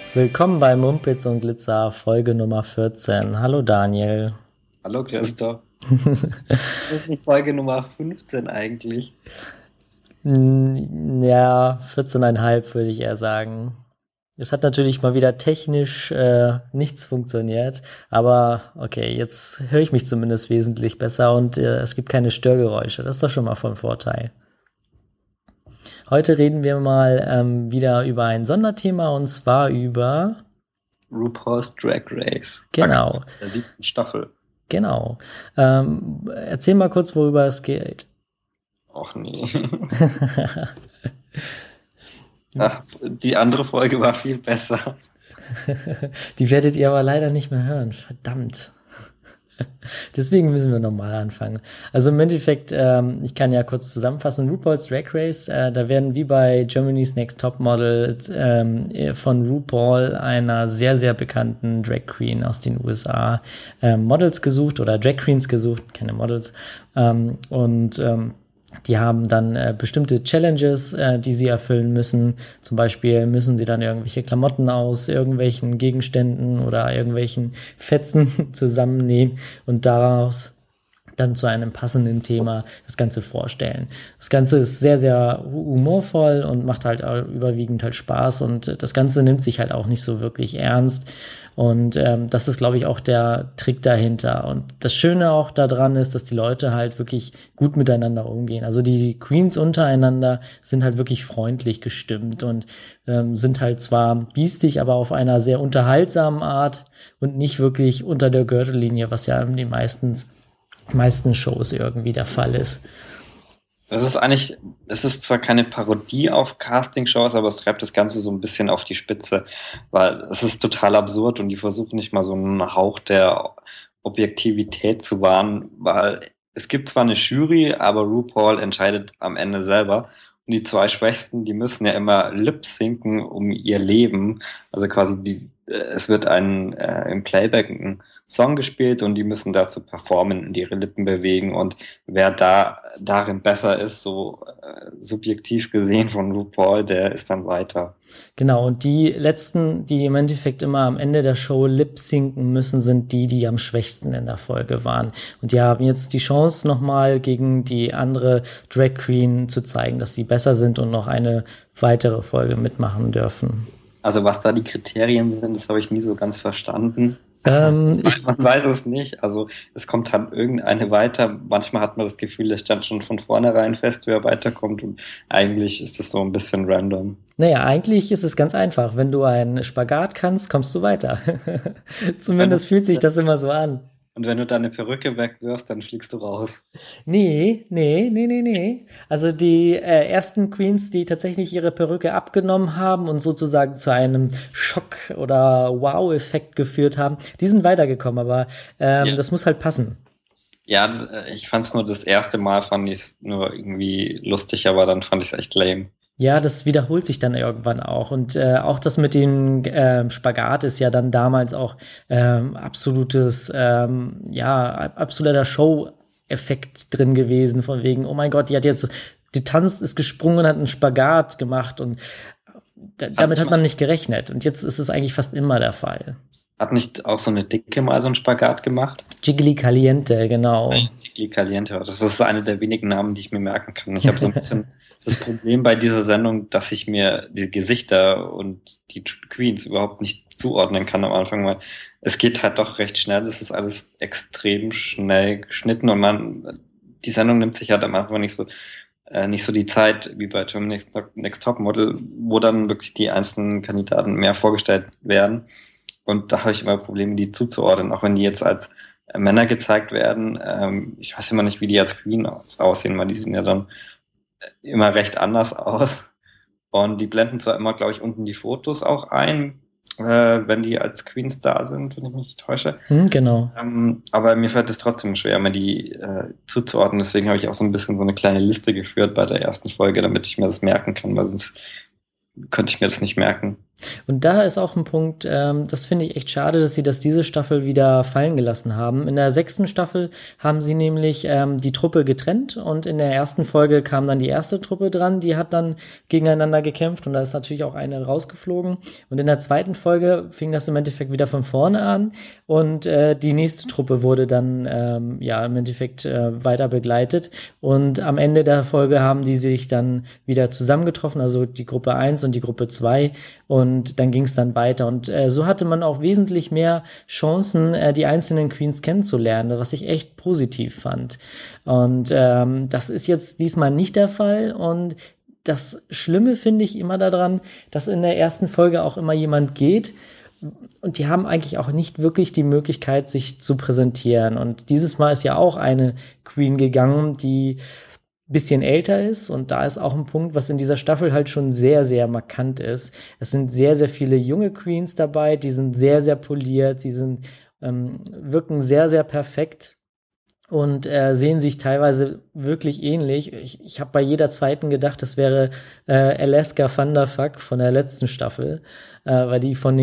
Willkommen bei Mumpitz und Glitzer, Folge Nummer 14. Hallo Daniel. Hallo Christoph. Das ist die Folge Nummer 15 eigentlich. Ja, 14,5 würde ich eher sagen. Es hat natürlich mal wieder technisch nichts funktioniert, aber okay, jetzt höre ich mich zumindest wesentlich besser und es gibt keine Störgeräusche. Das ist doch schon mal von Vorteil. Heute reden wir mal wieder über ein Sonderthema und zwar über, RuPaul's Drag Race. genau, Der 7. Staffel. genau. Erzähl mal kurz, worüber es geht. Och nee. Ach, die andere Folge war viel besser. Die werdet ihr aber leider nicht mehr hören. Verdammt. Deswegen müssen wir nochmal anfangen. Also im Endeffekt, ich kann ja kurz zusammenfassen, RuPaul's Drag Race, da werden wie bei Germany's Next Top Model von RuPaul, einer sehr, sehr bekannten Drag Queen aus den USA, Models gesucht oder Drag Queens gesucht, keine Models. Die haben dann bestimmte Challenges, die sie erfüllen müssen. Zum Beispiel müssen sie dann irgendwelche Klamotten aus irgendwelchen Gegenständen oder irgendwelchen Fetzen zusammennähen und daraus dann zu einem passenden Thema das Ganze vorstellen. Das Ganze ist sehr, sehr humorvoll und macht halt überwiegend halt Spaß und das Ganze nimmt sich halt auch nicht so wirklich ernst. Und das ist, glaube ich, auch der Trick dahinter. Und das Schöne auch daran ist, dass die Leute halt wirklich gut miteinander umgehen. Also die Queens untereinander sind halt wirklich freundlich gestimmt und sind halt zwar biestig, aber auf einer sehr unterhaltsamen Art und nicht wirklich unter der Gürtellinie, was ja in den meisten Shows irgendwie der Fall ist. Es ist zwar keine Parodie auf Castingshows, aber es treibt das Ganze so ein bisschen auf die Spitze, weil es ist total absurd und die versuchen nicht mal so einen Hauch der Objektivität zu wahren, weil es gibt zwar eine Jury, aber RuPaul entscheidet am Ende selber. Und die zwei Schwächsten, die müssen ja immer lip-syncen um ihr Leben. Also quasi es wird im Playback ein Song gespielt und die müssen dazu performen und ihre Lippen bewegen und wer darin besser ist, so subjektiv gesehen von RuPaul, der ist dann weiter. Genau, und die letzten, die im Endeffekt immer am Ende der Show lip-sinken müssen, sind die am schwächsten in der Folge waren. Und die haben jetzt die Chance, nochmal gegen die andere Drag Queen zu zeigen, dass sie besser sind und noch eine weitere Folge mitmachen dürfen. Also was da die Kriterien sind, das habe ich nie so ganz verstanden. Ich Man weiß es nicht. Also es kommt halt irgendeine weiter. Manchmal hat man das Gefühl, es stand schon von vornherein fest, wer weiterkommt. Und eigentlich ist es so ein bisschen random. Naja, eigentlich ist es ganz einfach. Wenn du einen Spagat kannst, kommst du weiter. Zumindest fühlt sich das immer so an. Und wenn du deine Perücke wegwirfst, dann fliegst du raus. Nee. Also die ersten Queens, die tatsächlich ihre Perücke abgenommen haben und sozusagen zu einem Schock- oder Wow-Effekt geführt haben, die sind weitergekommen, aber Ja. das muss halt passen. Ja, ich fand es nur das erste Mal, fand ich es nur irgendwie lustig, aber dann fand ich es echt lame. Ja, das wiederholt sich dann irgendwann auch. Und auch das mit dem Spagat ist ja dann damals auch absoluter Show-Effekt drin gewesen, von wegen, oh mein Gott, die tanzt, ist gesprungen, hat einen Spagat gemacht und damit hat man nicht gerechnet. Und jetzt ist es eigentlich fast immer der Fall. Hat nicht auch so eine Dicke mal so einen Spagat gemacht? Jiggly Caliente, genau. Chiqui Caliente. Das ist eine der wenigen Namen, die ich mir merken kann. Ich habe so ein bisschen das Problem bei dieser Sendung, dass ich mir die Gesichter und die Queens überhaupt nicht zuordnen kann am Anfang, weil es geht halt doch recht schnell. Es ist alles extrem schnell geschnitten und die Sendung nimmt sich halt am Anfang nicht so die Zeit wie bei Germany's Next Top Model, wo dann wirklich die einzelnen Kandidaten mehr vorgestellt werden. Und da habe ich immer Probleme, die zuzuordnen, auch wenn die jetzt als Männer gezeigt werden. Ich weiß immer nicht, wie die als Queen aussehen, weil die sehen ja dann immer recht anders aus. Und die blenden zwar immer, glaube ich, unten die Fotos auch ein, wenn die als Queens da sind, wenn ich mich nicht täusche. Genau. Aber mir fällt es trotzdem schwer, mir die zuzuordnen. Deswegen habe ich auch so ein bisschen so eine kleine Liste geführt bei der ersten Folge, damit ich mir das merken kann, weil sonst könnte ich mir das nicht merken. Und da ist auch ein Punkt, das finde ich echt schade, dass sie das diese Staffel wieder fallen gelassen haben. In der 6. Staffel haben sie nämlich die Truppe getrennt und in der ersten Folge kam dann die erste Truppe dran, die hat dann gegeneinander gekämpft und da ist natürlich auch eine rausgeflogen. Und in der 2. Folge fing das im Endeffekt wieder von vorne an und die nächste Truppe wurde dann im Endeffekt weiter begleitet. Und am Ende der Folge haben die sich dann wieder zusammengetroffen, also die Gruppe 1 und die Gruppe 2. Und dann ging es dann weiter. Und so hatte man auch wesentlich mehr Chancen, die einzelnen Queens kennenzulernen, was ich echt positiv fand. Und das ist jetzt diesmal nicht der Fall. Und das Schlimme finde ich immer daran, dass in der ersten Folge auch immer jemand geht. Und die haben eigentlich auch nicht wirklich die Möglichkeit, sich zu präsentieren. Und dieses Mal ist ja auch eine Queen gegangen, die bisschen älter ist und da ist auch ein Punkt, was in dieser Staffel halt schon sehr, sehr markant ist. Es sind sehr, sehr viele junge Queens dabei, die sind sehr, sehr poliert, sie sind wirken sehr, sehr perfekt und sehen sich teilweise wirklich ähnlich. Ich habe bei jeder zweiten gedacht, das wäre Alaska Thunderfuck von der letzten Staffel, weil die von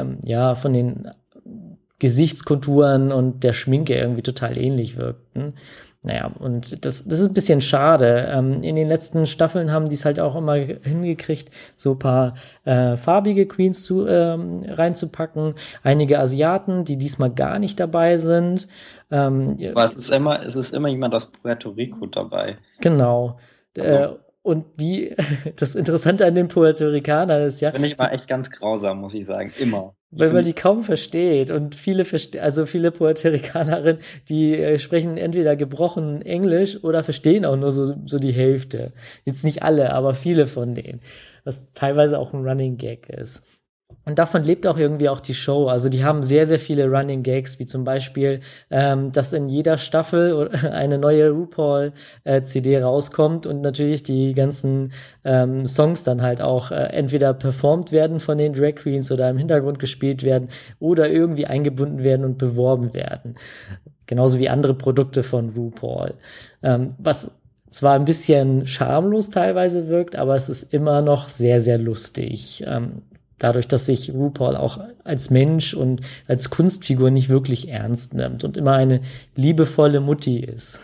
den Gesichtskonturen und der Schminke irgendwie total ähnlich wirkten. Naja, und das ist ein bisschen schade. In den letzten Staffeln haben die es halt auch immer hingekriegt, so ein paar farbige Queens reinzupacken. Einige Asiaten, die diesmal gar nicht dabei sind. Aber es ist immer jemand aus Puerto Rico dabei. Genau. Also, Und das Interessante an den Puerto-Ricanern ist ja, finde ich mal echt ganz grausam, muss ich sagen. Immer. weil man die kaum versteht und viele Puerto Ricanerinnen, die sprechen entweder gebrochen Englisch oder verstehen auch nur so die Hälfte. Jetzt nicht alle, aber viele von denen, was teilweise auch ein Running Gag ist. Und davon lebt auch irgendwie auch die Show. Also die haben sehr, sehr viele Running Gags, wie zum Beispiel, dass in jeder Staffel eine neue RuPaul-CD rauskommt und natürlich die ganzen Songs dann halt auch entweder performt werden von den Drag Queens oder im Hintergrund gespielt werden oder irgendwie eingebunden werden und beworben werden. Genauso wie andere Produkte von RuPaul. Was zwar ein bisschen schamlos teilweise wirkt, aber es ist immer noch sehr, sehr lustig. Dadurch, dass sich RuPaul auch als Mensch und als Kunstfigur nicht wirklich ernst nimmt und immer eine liebevolle Mutti ist.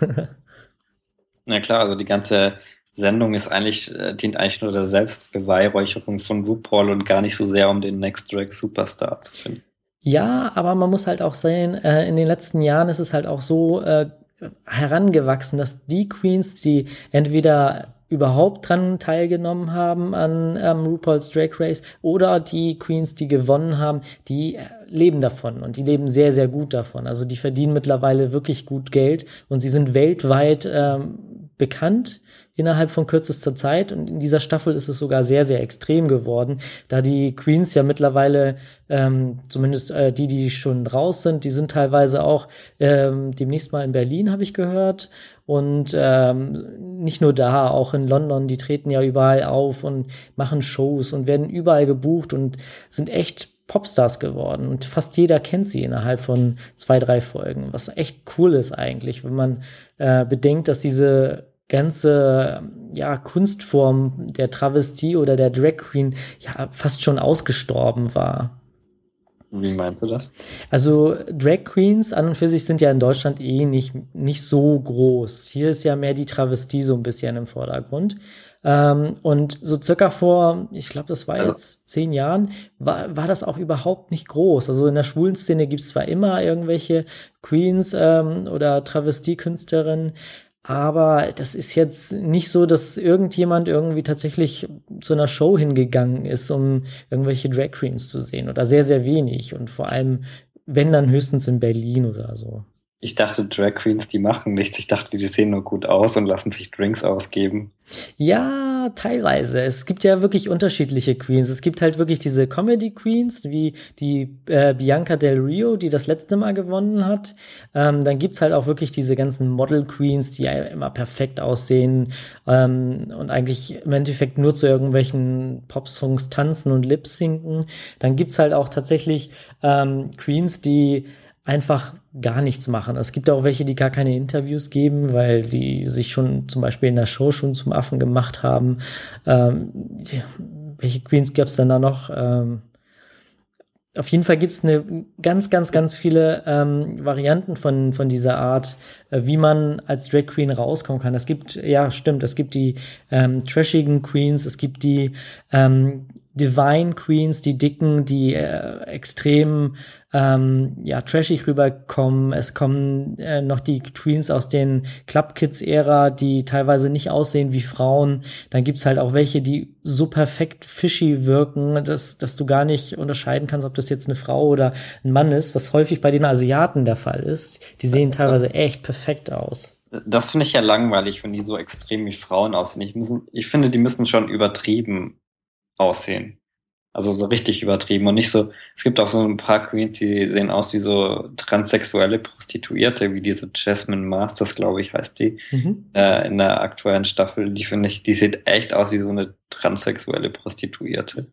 Na klar, also die ganze Sendung dient eigentlich nur der Selbstbeweihräucherung von RuPaul und gar nicht so sehr, um den Next Drag Superstar zu finden. Ja, aber man muss halt auch sehen, in den letzten Jahren ist es halt auch so herangewachsen, dass die Queens, die entweder überhaupt dran teilgenommen haben an RuPaul's Drag Race oder die Queens, die gewonnen haben, die leben davon und die leben sehr, sehr gut davon. Also die verdienen mittlerweile wirklich gut Geld und sie sind weltweit bekannt innerhalb von kürzester Zeit und in dieser Staffel ist es sogar sehr, sehr extrem geworden, da die Queens ja mittlerweile, zumindest die schon raus sind, die sind teilweise auch demnächst mal in Berlin, habe ich gehört. Und nicht nur da, auch in London, die treten ja überall auf und machen Shows und werden überall gebucht und sind echt Popstars geworden. Und fast jeder kennt sie innerhalb von 2, 3 Folgen, was echt cool ist eigentlich, wenn man bedenkt, dass diese ganze Kunstform der Travestie oder der Drag Queen ja fast schon ausgestorben war. Wie meinst du das? Also Drag Queens an und für sich sind ja in Deutschland nicht so groß. Hier ist ja mehr die Travestie so ein bisschen im Vordergrund. Und so circa vor, ich glaube, das war jetzt 10 Jahren, war das auch überhaupt nicht groß. Also in der schwulen Szene gibt es zwar immer irgendwelche Queens oder Travestie-Künstlerinnen, aber das ist jetzt nicht so, dass irgendjemand irgendwie tatsächlich zu einer Show hingegangen ist, um irgendwelche Drag Queens zu sehen. Oder sehr, sehr wenig. Und vor allem, wenn dann höchstens in Berlin oder so. Ich dachte, Drag Queens, die machen nichts. Ich dachte, die sehen nur gut aus und lassen sich Drinks ausgeben. Ja, teilweise. Es gibt ja wirklich unterschiedliche Queens. Es gibt halt wirklich diese Comedy Queens, wie die Bianca Del Rio, die das letzte Mal gewonnen hat. Dann gibt's halt auch wirklich diese ganzen Model Queens, die ja immer perfekt aussehen und eigentlich im Endeffekt nur zu irgendwelchen Popsongs tanzen und lip-sinken. Dann gibt's halt auch tatsächlich Queens, die einfach gar nichts machen. Es gibt auch welche, die gar keine Interviews geben, weil die sich schon zum Beispiel in der Show schon zum Affen gemacht haben. welche Queens gab es denn da noch? Auf jeden Fall gibt es eine ganz viele Varianten von dieser Art, wie man als Drag Queen rauskommen kann. Es gibt, ja, stimmt, es gibt die trashigen Queens, es gibt die Divine Queens, die dicken, die extrem trashig rüberkommen. Es kommen noch die Queens aus den Club Kids Ära, die teilweise nicht aussehen wie Frauen. Dann gibt's halt auch welche, die so perfekt fishy wirken, dass du gar nicht unterscheiden kannst, ob das jetzt eine Frau oder ein Mann ist, was häufig bei den Asiaten der Fall ist. Die sehen teilweise echt perfekt aus. Das finde ich ja langweilig, wenn die so extrem wie Frauen aussehen. Ich finde, die müssen schon übertrieben aussehen. Also so richtig übertrieben und nicht so, es gibt auch so ein paar Queens, die sehen aus wie so transsexuelle Prostituierte, wie diese Jasmine Masters, glaube ich, heißt die, in der aktuellen Staffel. Die finde ich, die sieht echt aus wie so eine transsexuelle Prostituierte.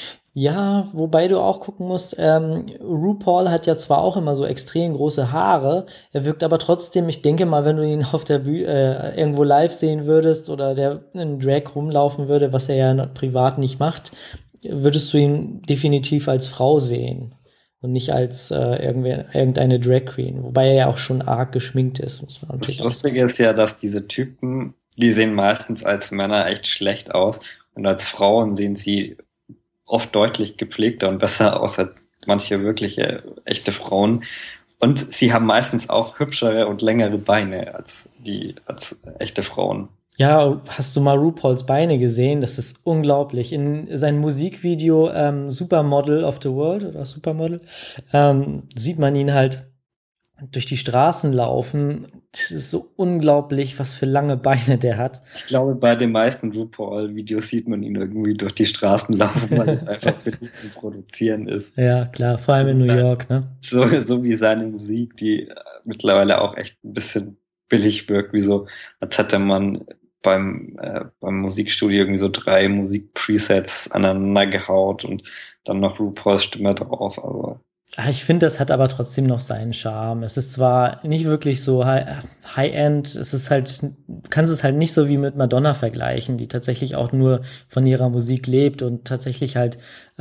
Ja, wobei du auch gucken musst, RuPaul hat ja zwar auch immer so extrem große Haare, er wirkt aber trotzdem, ich denke mal, wenn du ihn auf der Bühne irgendwo live sehen würdest oder der in Drag rumlaufen würde, was er ja privat nicht macht, würdest du ihn definitiv als Frau sehen und nicht als irgendeine Drag Queen, wobei er ja auch schon arg geschminkt ist, muss man natürlich sagen. Das Lustige ist ja, dass diese Typen, die sehen meistens als Männer echt schlecht aus und als Frauen sehen sie oft deutlich gepflegter und besser aus als manche wirkliche echte Frauen. Und sie haben meistens auch hübschere und längere Beine als echte Frauen. Ja, hast du mal RuPauls Beine gesehen? Das ist unglaublich. In seinem Musikvideo Supermodel of the World oder Supermodel sieht man ihn halt durch die Straßen laufen. Das ist so unglaublich, was für lange Beine der hat. Ich glaube, bei den meisten RuPaul-Videos sieht man ihn irgendwie durch die Straßen laufen, weil es einfach wirklich zu produzieren ist. Ja, klar, vor allem in New York, ne? So wie seine Musik, die mittlerweile auch echt ein bisschen billig wirkt, wie so, als hätte man beim Musikstudio irgendwie so 3 Musikpresets aneinander gehaut und dann noch RuPauls Stimme drauf, aber ich finde, das hat aber trotzdem noch seinen Charme. Es ist zwar nicht wirklich so High-End, es ist halt, kannst es halt nicht so wie mit Madonna vergleichen, die tatsächlich auch nur von ihrer Musik lebt und tatsächlich halt,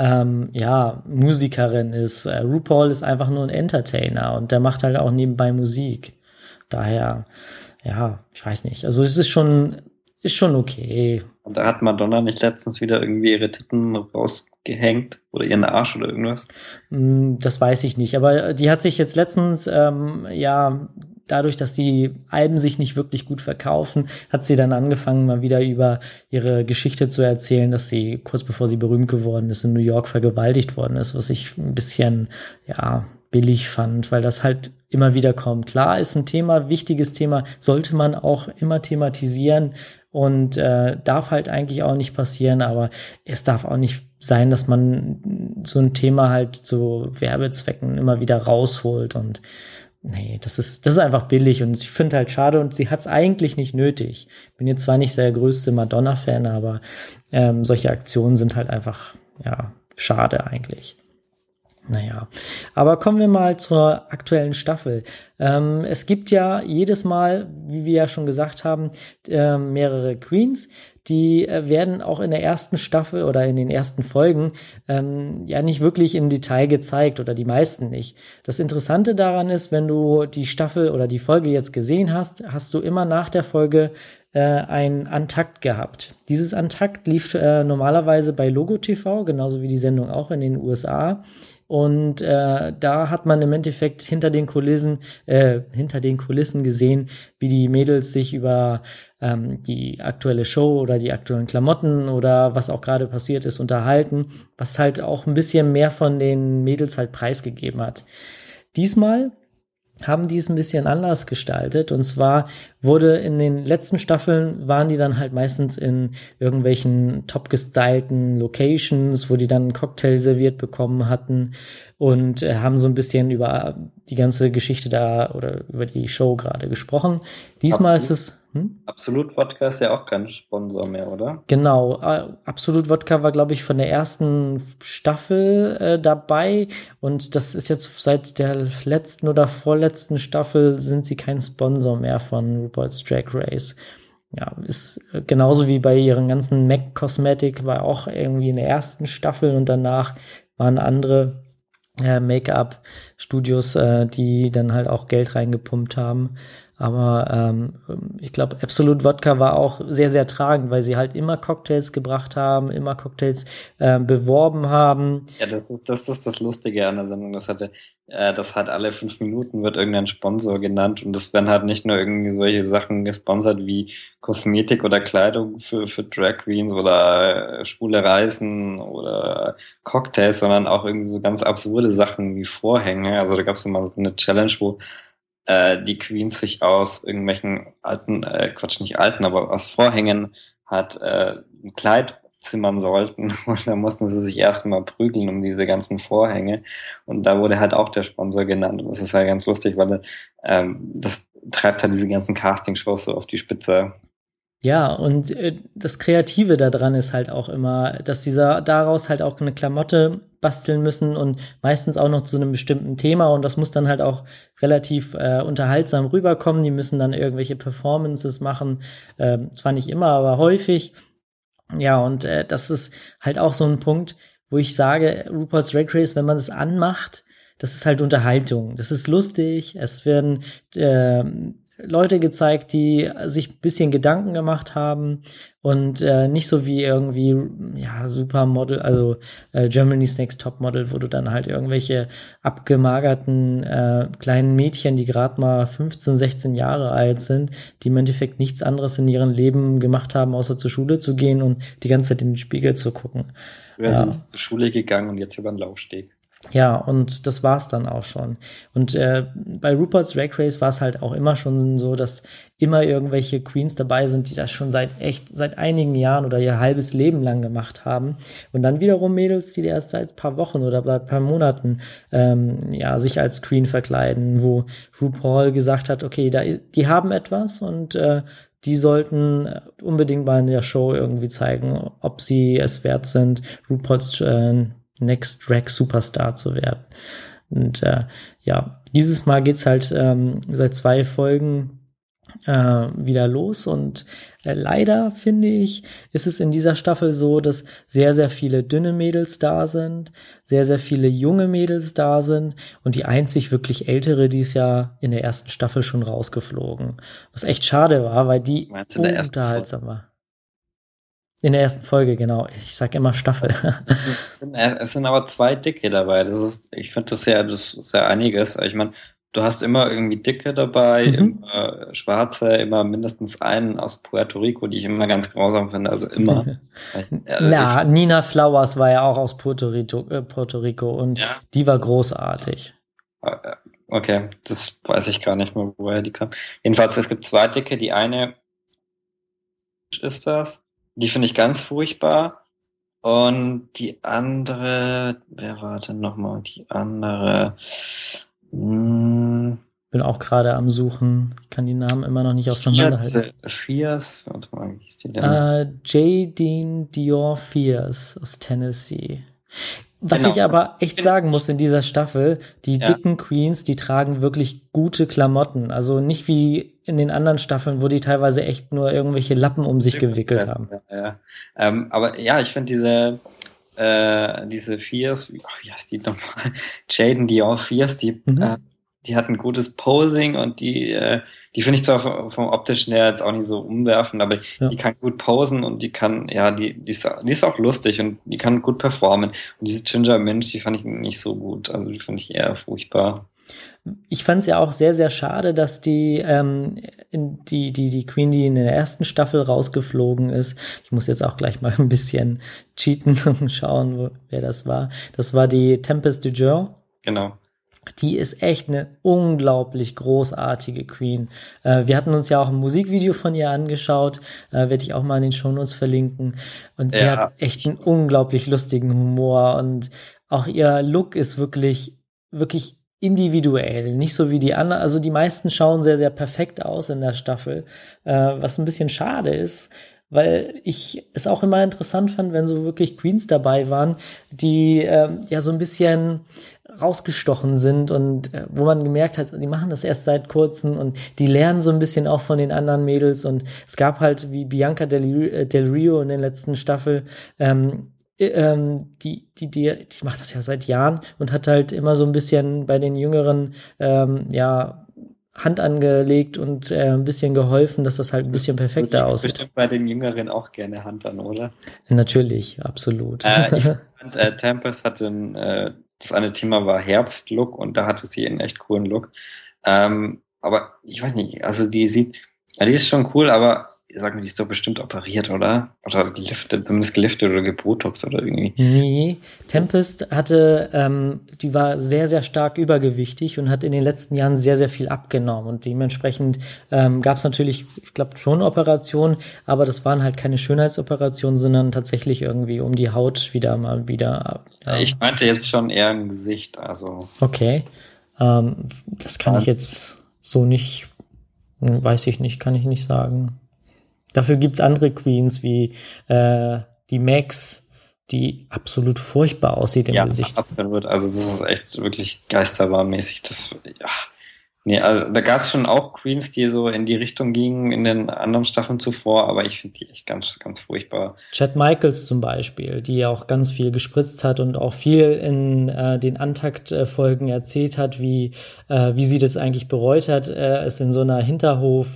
Musikerin ist. RuPaul ist einfach nur ein Entertainer und der macht halt auch nebenbei Musik. Daher, ja, ich weiß nicht. Also es ist schon okay. Und da hat Madonna nicht letztens wieder irgendwie ihre Titten rausgehängt oder ihren Arsch oder irgendwas? Das weiß ich nicht, aber die hat sich jetzt letztens, dadurch, dass die Alben sich nicht wirklich gut verkaufen, hat sie dann angefangen, mal wieder über ihre Geschichte zu erzählen, dass sie kurz bevor sie berühmt geworden ist, in New York vergewaltigt worden ist, was ich ein bisschen, billig fand, weil das halt immer wieder kommt. Klar, ist ein Thema, wichtiges Thema, sollte man auch immer thematisieren und darf halt eigentlich auch nicht passieren, aber es darf auch nicht sein, dass man so ein Thema halt zu Werbezwecken immer wieder rausholt und nee, das ist einfach billig und ich finde halt schade und sie hat es eigentlich nicht nötig. Bin jetzt zwar nicht der größte Madonna-Fan, aber solche Aktionen sind halt einfach, schade eigentlich. Naja, aber kommen wir mal zur aktuellen Staffel. Es gibt ja jedes Mal, wie wir ja schon gesagt haben, mehrere Queens. Die werden auch in der ersten Staffel oder in den ersten Folgen nicht wirklich im Detail gezeigt oder die meisten nicht. Das Interessante daran ist, wenn du die Staffel oder die Folge jetzt gesehen hast, hast du immer nach der Folge ein Untakt gehabt. Dieses Untakt lief normalerweise bei Logo TV, genauso wie die Sendung auch in den USA. Und da hat man im Endeffekt hinter den Kulissen gesehen, wie die Mädels sich über die aktuelle Show oder die aktuellen Klamotten oder was auch gerade passiert ist unterhalten, was halt auch ein bisschen mehr von den Mädels halt preisgegeben hat. Diesmal haben die es ein bisschen anders gestaltet. Und zwar wurde in den letzten Staffeln, waren die dann halt meistens in irgendwelchen top gestylten Locations, wo die dann einen Cocktail serviert bekommen hatten und haben so ein bisschen über die ganze Geschichte da oder über die Show gerade gesprochen. Diesmal ist es... Absolut Wodka ist ja auch kein Sponsor mehr, oder? Genau, Absolut Wodka war, glaube ich, von der ersten Staffel dabei und das ist jetzt seit der letzten oder vorletzten Staffel sind sie kein Sponsor mehr von RuPaul's Drag Race. ja, ist genauso wie bei ihren ganzen MAC-Kosmetik, war auch irgendwie in der ersten Staffel und danach waren andere Make-up-Studios, die dann halt auch Geld reingepumpt haben. Aber ich glaube, Absolut Vodka war auch sehr, sehr tragend, weil sie halt immer Cocktails gebracht haben, immer Cocktails beworben haben. Ja, das ist das Lustige an der Sendung. Das hat alle 5 Minuten wird irgendein Sponsor genannt und das werden halt nicht nur irgendwie solche Sachen gesponsert wie Kosmetik oder Kleidung für Drag Queens oder schwule Reisen oder Cocktails, sondern auch irgendwie so ganz absurde Sachen wie Vorhänge. Also da gab es immer so eine Challenge, wo die Queens sich aus irgendwelchen alten, Quatsch, nicht alten, aber aus Vorhängen hat ein Kleid zimmern sollten und da mussten sie sich erstmal prügeln um diese ganzen Vorhänge und da wurde halt auch der Sponsor genannt und das ist halt ganz lustig, weil das treibt halt diese ganzen Castingshows so auf die Spitze. Ja, und das Kreative daran ist halt auch immer, dass dieser daraus halt auch eine Klamotte basteln müssen und meistens auch noch zu einem bestimmten Thema und das muss dann halt auch relativ unterhaltsam rüberkommen. Die müssen dann irgendwelche Performances machen, zwar nicht immer, aber häufig. Ja, und das ist halt auch so ein Punkt, wo ich sage, RuPaul's Drag Race, wenn man es anmacht, das ist halt Unterhaltung. Das ist lustig. Es werden Leute gezeigt, die sich ein bisschen Gedanken gemacht haben und nicht so wie irgendwie, ja, Supermodel, also Germany's Next Topmodel, wo du dann halt irgendwelche abgemagerten kleinen Mädchen, die gerade mal 15, 16 Jahre alt sind, die im Endeffekt nichts anderes in ihrem Leben gemacht haben, außer zur Schule zu gehen und die ganze Zeit in den Spiegel zu gucken. Wir sind zur Schule gegangen und jetzt über den Laufsteg. Ja, und das war's dann auch schon. Und bei RuPaul's Drag Race war es halt auch immer schon so, dass immer irgendwelche Queens dabei sind, die das schon seit einigen Jahren oder ihr halbes Leben lang gemacht haben. Und dann wiederum Mädels, die erst seit ein paar Wochen oder ein paar Monaten ja, sich als Queen verkleiden, wo RuPaul gesagt hat, okay, die haben etwas und die sollten unbedingt mal in der Show irgendwie zeigen, ob sie es wert sind, RuPaul's Next Drag Superstar zu werden. Und ja, dieses Mal geht's halt seit 2 Folgen wieder los und leider, finde ich, ist es in dieser Staffel so, dass sehr, sehr viele dünne Mädels da sind, sehr, sehr viele junge Mädels da sind und die einzig wirklich ältere, die ist ja in der ersten Staffel schon rausgeflogen. Was echt schade war, weil die unterhaltsam war. In der ersten Folge, genau. Ich sag immer Staffel. Es sind aber 2 Dicke dabei. Ich finde das ist ja einiges. Ich meine, du hast immer irgendwie Dicke dabei, immer Schwarze, immer mindestens einen aus Puerto Rico, die ich immer ganz grausam finde. Also immer. Nina Flowers war ja auch aus Puerto Rico und ja, die war großartig. Okay, das weiß ich gar nicht mehr, woher die kam. Jedenfalls, es gibt 2 Dicke. Die eine ist das. Die finde ich ganz furchtbar. Und die andere, wer war denn nochmal? Die andere. Bin auch gerade am Suchen. Ich kann die Namen immer noch nicht auseinanderhalten. Fierce, warte mal, wie ist die denn? Jadine Dior Fierce aus Tennessee. Was ich aber echt sagen muss in dieser Staffel, die dicken Queens, die tragen wirklich gute Klamotten. Also nicht wie in den anderen Staffeln, wo die teilweise echt nur irgendwelche Lappen um sich gewickelt haben. Ja. Aber ja, ich finde diese Fierce, wie heißt die nochmal? Jadine Dior Fierce, die hat ein gutes Posing und die finde ich zwar vom optischen her jetzt auch nicht so umwerfend, aber die kann gut posen und die kann, ja, die ist auch lustig und die kann gut performen. Und diese Ginger Minch, die fand ich nicht so gut. Also die fand ich eher furchtbar. Ich fand es ja auch sehr, sehr schade, dass die Queen, die in der ersten Staffel rausgeflogen ist, ich muss jetzt auch gleich mal ein bisschen cheaten und schauen, wer das war. Das war die Tempest DuJour. Genau. Die ist echt eine unglaublich großartige Queen. Wir hatten uns ja auch ein Musikvideo von ihr angeschaut, werde ich auch mal in den Shownotes verlinken. Und sie hat echt einen unglaublich lustigen Humor und auch ihr Look ist wirklich, wirklich individuell, nicht so wie die anderen. Also die meisten schauen sehr, sehr perfekt aus in der Staffel, was ein bisschen schade ist, weil ich es auch immer interessant fand, wenn so wirklich Queens dabei waren, die ja so ein bisschen rausgestochen sind und wo man gemerkt hat, die machen das erst seit kurzem und die lernen so ein bisschen auch von den anderen Mädels und es gab halt wie Bianca Del Rio in der letzten Staffel, die macht das ja seit Jahren und hat halt immer so ein bisschen bei den Jüngeren, Hand angelegt und ein bisschen geholfen, dass das halt ein bisschen perfekter aussieht. Bestimmt bei den Jüngeren auch gerne Hand an, oder? Natürlich, absolut. Ich fand, Tempest hatte das eine Thema war Herbstlook und da hatte sie einen echt coolen Look. Aber ich weiß nicht, also die ist schon cool, aber sag mir, die ist doch bestimmt operiert, oder? Oder geliftet, zumindest geliftet oder gebotox oder irgendwie. Nee, Tempest die war sehr, sehr stark übergewichtig und hat in den letzten Jahren sehr, sehr viel abgenommen. Und dementsprechend gab es natürlich, ich glaube, schon Operationen, aber das waren halt keine Schönheitsoperationen, sondern tatsächlich irgendwie um die Haut wieder. Ich meinte jetzt schon eher im Gesicht, also. Okay, das kann ich jetzt so nicht, weiß ich nicht, kann ich nicht sagen. Dafür gibt's andere Queens wie die Max, die absolut furchtbar aussieht im Gesicht. Ja, absolut. Also das ist echt wirklich geisterbahnmäßig. Nee, also da gab's schon auch Queens, die so in die Richtung gingen in den anderen Staffeln zuvor, aber ich finde die echt ganz, ganz furchtbar. Chad Michaels zum Beispiel, die auch ganz viel gespritzt hat und auch viel in den Antakt-Folgen erzählt hat, wie sie das eigentlich bereut hat, es in so einer Hinterhof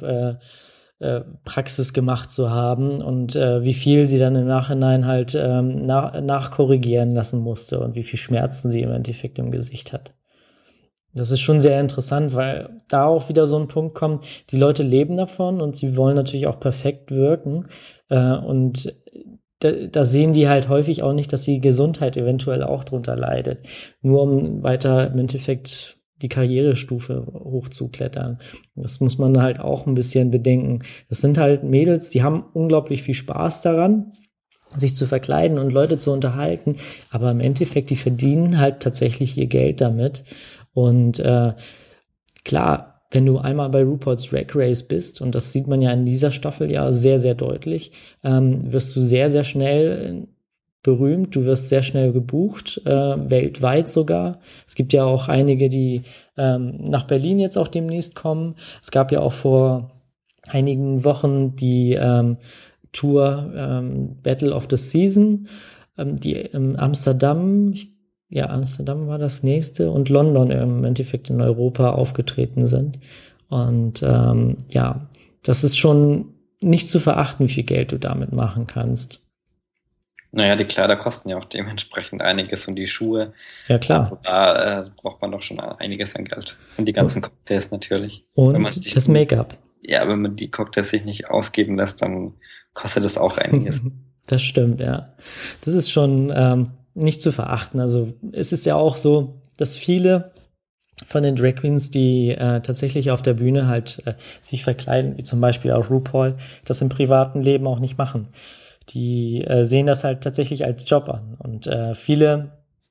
Praxis gemacht zu haben und wie viel sie dann im Nachhinein halt nachkorrigieren lassen musste und wie viel Schmerzen sie im Endeffekt im Gesicht hat. Das ist schon sehr interessant, weil da auch wieder so ein Punkt kommt, die Leute leben davon und sie wollen natürlich auch perfekt wirken und da sehen die halt häufig auch nicht, dass die Gesundheit eventuell auch drunter leidet, nur um weiter im Endeffekt die Karrierestufe hochzuklettern. Das muss man halt auch ein bisschen bedenken. Das sind halt Mädels, die haben unglaublich viel Spaß daran, sich zu verkleiden und Leute zu unterhalten, aber im Endeffekt, die verdienen halt tatsächlich ihr Geld damit. Und klar, wenn du einmal bei RuPaul's Drag Race bist, und das sieht man ja in dieser Staffel ja sehr, sehr deutlich, wirst du sehr, sehr schnell berühmt, du wirst sehr schnell gebucht, weltweit sogar. Es gibt ja auch einige, die nach Berlin jetzt auch demnächst kommen. Es gab ja auch vor einigen Wochen die Tour Battle of the Season, die in Amsterdam war das nächste und London im Endeffekt in Europa aufgetreten sind. Und das ist schon nicht zu verachten, wie viel Geld du damit machen kannst. Naja, die Kleider kosten ja auch dementsprechend einiges und die Schuhe. Ja, klar. Also da braucht man doch schon einiges an Geld. Und die ganzen Cocktails natürlich. Und das Make-up. Ja, wenn man die Cocktails sich nicht ausgeben lässt, dann kostet das auch einiges. Das stimmt, ja. Das ist schon nicht zu verachten. Also es ist ja auch so, dass viele von den Drag Queens, die tatsächlich auf der Bühne halt sich verkleiden, wie zum Beispiel auch RuPaul, das im privaten Leben auch nicht machen. Die sehen das halt tatsächlich als Job an. Und viele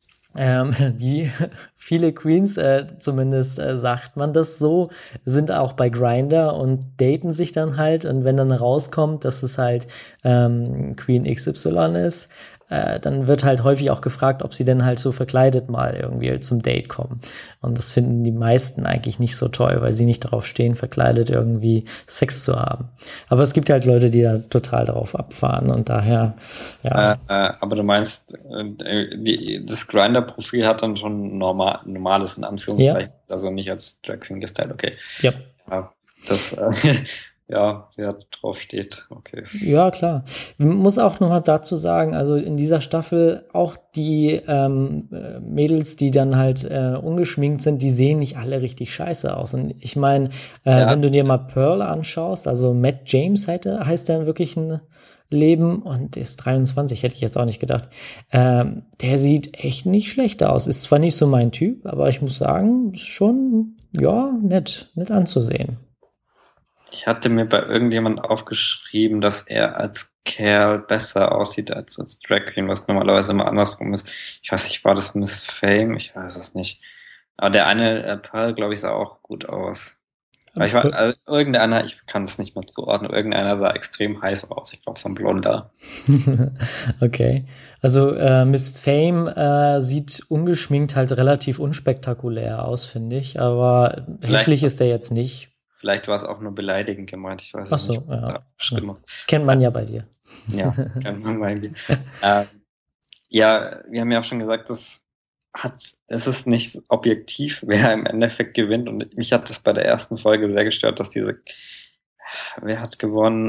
Queens, zumindest sagt man das so, sind auch bei Grindr und daten sich dann halt. Und wenn dann rauskommt, dass es halt Queen XY ist, dann wird halt häufig auch gefragt, ob sie denn halt so verkleidet mal irgendwie zum Date kommen. Und das finden die meisten eigentlich nicht so toll, weil sie nicht darauf stehen, verkleidet irgendwie Sex zu haben. Aber es gibt halt Leute, die da total drauf abfahren und daher, ja. Aber du meinst, das Grindr-Profil hat dann schon normales in Anführungszeichen, also nicht als Drag Queen gestylt, okay. Ja. Das ja, wer drauf steht, okay. Ja, klar. Man muss auch noch mal dazu sagen, also in dieser Staffel auch die Mädels, die dann halt ungeschminkt sind, die sehen nicht alle richtig scheiße aus. Und ich meine, wenn du dir mal Pearl anschaust, also Matt James heißt der in wirklichen Leben und ist 23, hätte ich jetzt auch nicht gedacht. Der sieht echt nicht schlecht aus. Ist zwar nicht so mein Typ, aber ich muss sagen, ist schon, ja, nett anzusehen. Ich hatte mir bei irgendjemand aufgeschrieben, dass er als Kerl besser aussieht als Drag Queen, was normalerweise immer andersrum ist. Ich weiß nicht, war das Miss Fame? Ich weiß es nicht. Aber der eine Pearl, glaube ich, sah auch gut aus. Aber irgendeiner, ich kann es nicht mehr zuordnen, irgendeiner sah extrem heiß aus. Ich glaube, so ein Blonder. Okay. Also Miss Fame sieht ungeschminkt halt relativ unspektakulär aus, finde ich. Aber hässlich ist er jetzt nicht. Vielleicht war es auch nur beleidigend gemeint. Ich weiß Ach es so, nicht. ja. Stimme. Kennt man ja bei dir. Ja, kennt man bei mir. Ja, wir haben ja auch schon gesagt, es ist nicht objektiv, wer im Endeffekt gewinnt. Und mich hat das bei der ersten Folge sehr gestört, dass wer hat gewonnen?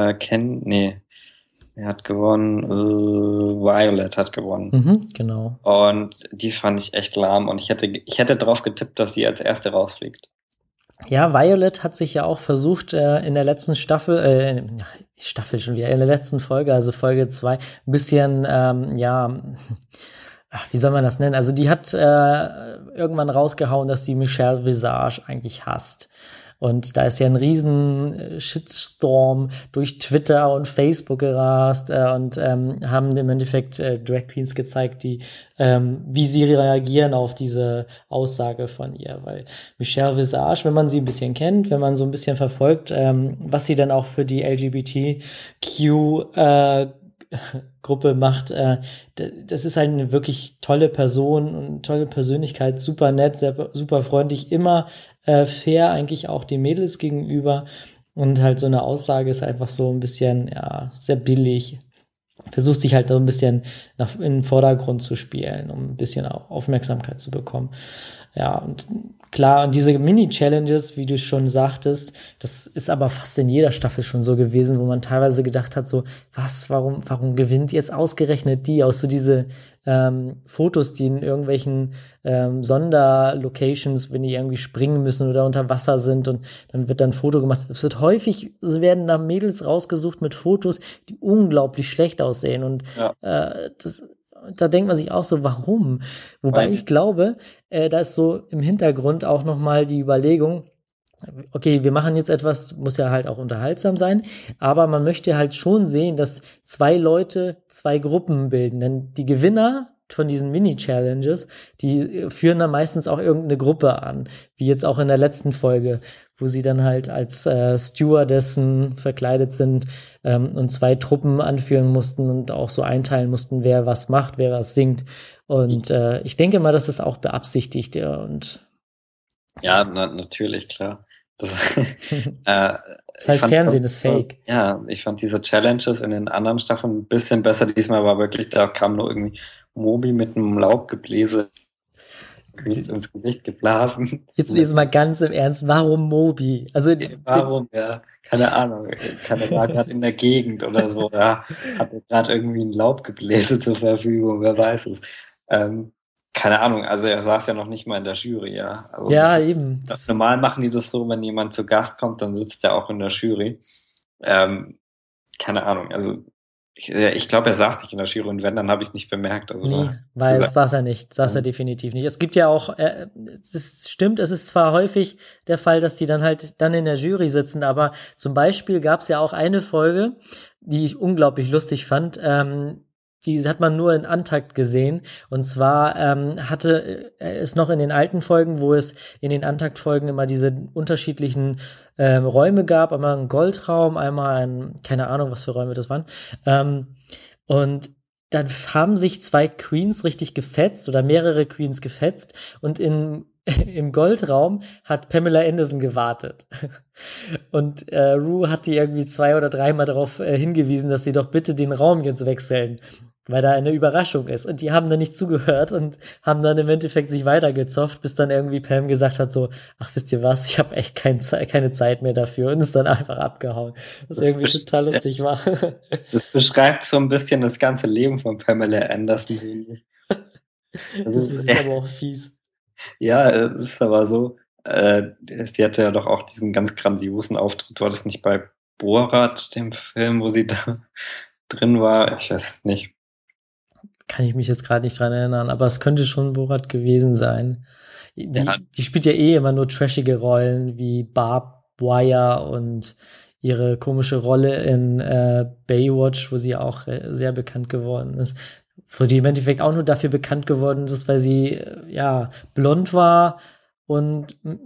Wer hat gewonnen? Violet hat gewonnen. Genau. Und die fand ich echt lahm. Und ich hätte drauf getippt, dass sie als erste rausfliegt. Ja, Violet hat sich ja auch versucht, in der letzten Staffel schon wieder, in der letzten Folge, also Folge 2, ein bisschen, wie soll man das nennen? Also die hat irgendwann rausgehauen, dass sie Michelle Visage eigentlich hasst. Und da ist ja ein riesen Shitstorm durch Twitter und Facebook gerast und haben im Endeffekt Drag Queens gezeigt, die wie sie reagieren auf diese Aussage von ihr. Weil Michelle Visage, wenn man sie ein bisschen kennt, wenn man so ein bisschen verfolgt, was sie dann auch für die LGBTQ Gruppe macht, das ist halt eine wirklich tolle Person und tolle Persönlichkeit, super nett, super freundlich, immer fair eigentlich auch den Mädels gegenüber und halt so eine Aussage ist einfach so ein bisschen, ja, sehr billig. Versucht sich halt so ein bisschen in den Vordergrund zu spielen, um ein bisschen auch Aufmerksamkeit zu bekommen. Ja, und klar, und diese Mini-Challenges, wie du schon sagtest, das ist aber fast in jeder Staffel schon so gewesen, wo man teilweise gedacht hat, so, warum gewinnt jetzt ausgerechnet die? Auch so diese Fotos, die in irgendwelchen Sonderlocations, wenn die irgendwie springen müssen oder unter Wasser sind und dann wird dann ein Foto gemacht. Es werden da Mädels rausgesucht mit Fotos, die unglaublich schlecht aussehen und da denkt man sich auch so, warum? Wobei ich glaube, da ist so im Hintergrund auch nochmal die Überlegung, okay, wir machen jetzt etwas, muss ja halt auch unterhaltsam sein, aber man möchte halt schon sehen, dass zwei Leute zwei Gruppen bilden, denn die Gewinner von diesen Mini-Challenges, die führen dann meistens auch irgendeine Gruppe an, wie jetzt auch in der letzten Folge, wo sie dann halt als Stewardessen verkleidet sind und zwei Truppen anführen mussten und auch so einteilen mussten, wer was macht, wer was singt. Und ich denke mal, das ist auch beabsichtigt. Ja, natürlich, klar. Das ist halt Fernsehen, ist fake. Ja, ich fand diese Challenges in den anderen Staffeln ein bisschen besser. Diesmal war wirklich, da kam nur irgendwie Moby mit einem Laubgebläse ins Gesicht geblasen. Jetzt mal ganz im Ernst, warum Moby? Also warum, ja, keine Ahnung. War gerade in der Gegend oder so, da hatte gerade irgendwie ein Laubgebläse zur Verfügung, wer weiß es. Keine Ahnung, also er saß ja noch nicht mal in der Jury, ja. Also ja, eben. Normal machen die das so, wenn jemand zu Gast kommt, dann sitzt er auch in der Jury. Keine Ahnung, also ich glaube, er saß nicht in der Jury und wenn, dann habe ich es nicht bemerkt. Also nee, weil es saß er nicht. Saß er definitiv nicht. Es gibt ja auch, es stimmt, es ist zwar häufig der Fall, dass die dann halt dann in der Jury sitzen, aber zum Beispiel gab es ja auch eine Folge, die ich unglaublich lustig fand, die hat man nur in Antakt gesehen. Und zwar hatte es noch in den alten Folgen, wo es in den Antakt-Folgen immer diese unterschiedlichen Räume gab. Einmal ein Goldraum, einmal keine Ahnung, was für Räume das waren. Und dann haben sich zwei Queens richtig gefetzt oder mehrere Queens gefetzt. Und im Goldraum hat Pamela Anderson gewartet. Und Rue hat die irgendwie 2 oder 3 Mal darauf hingewiesen, dass sie doch bitte den Raum jetzt wechseln, weil da eine Überraschung ist. Und die haben dann nicht zugehört und haben dann im Endeffekt sich weitergezofft, bis dann irgendwie Pam gesagt hat so, ach, wisst ihr was, ich habe echt keine Zeit mehr dafür und ist dann einfach abgehauen. Was irgendwie total lustig war. Das beschreibt so ein bisschen das ganze Leben von Pamela Anderson. Das ist aber auch fies. Ja, es ist aber so. Sie hatte ja doch auch diesen ganz grandiosen Auftritt. War das nicht bei Borat, dem Film, wo sie da drin war? Ich weiß es nicht. Kann ich mich jetzt gerade nicht dran erinnern, aber es könnte schon Borat gewesen sein. Die spielt ja immer nur trashige Rollen wie Barb Wire und ihre komische Rolle in Baywatch, wo sie auch sehr bekannt geworden ist. Wo die im Endeffekt auch nur dafür bekannt geworden ist, weil sie blond war und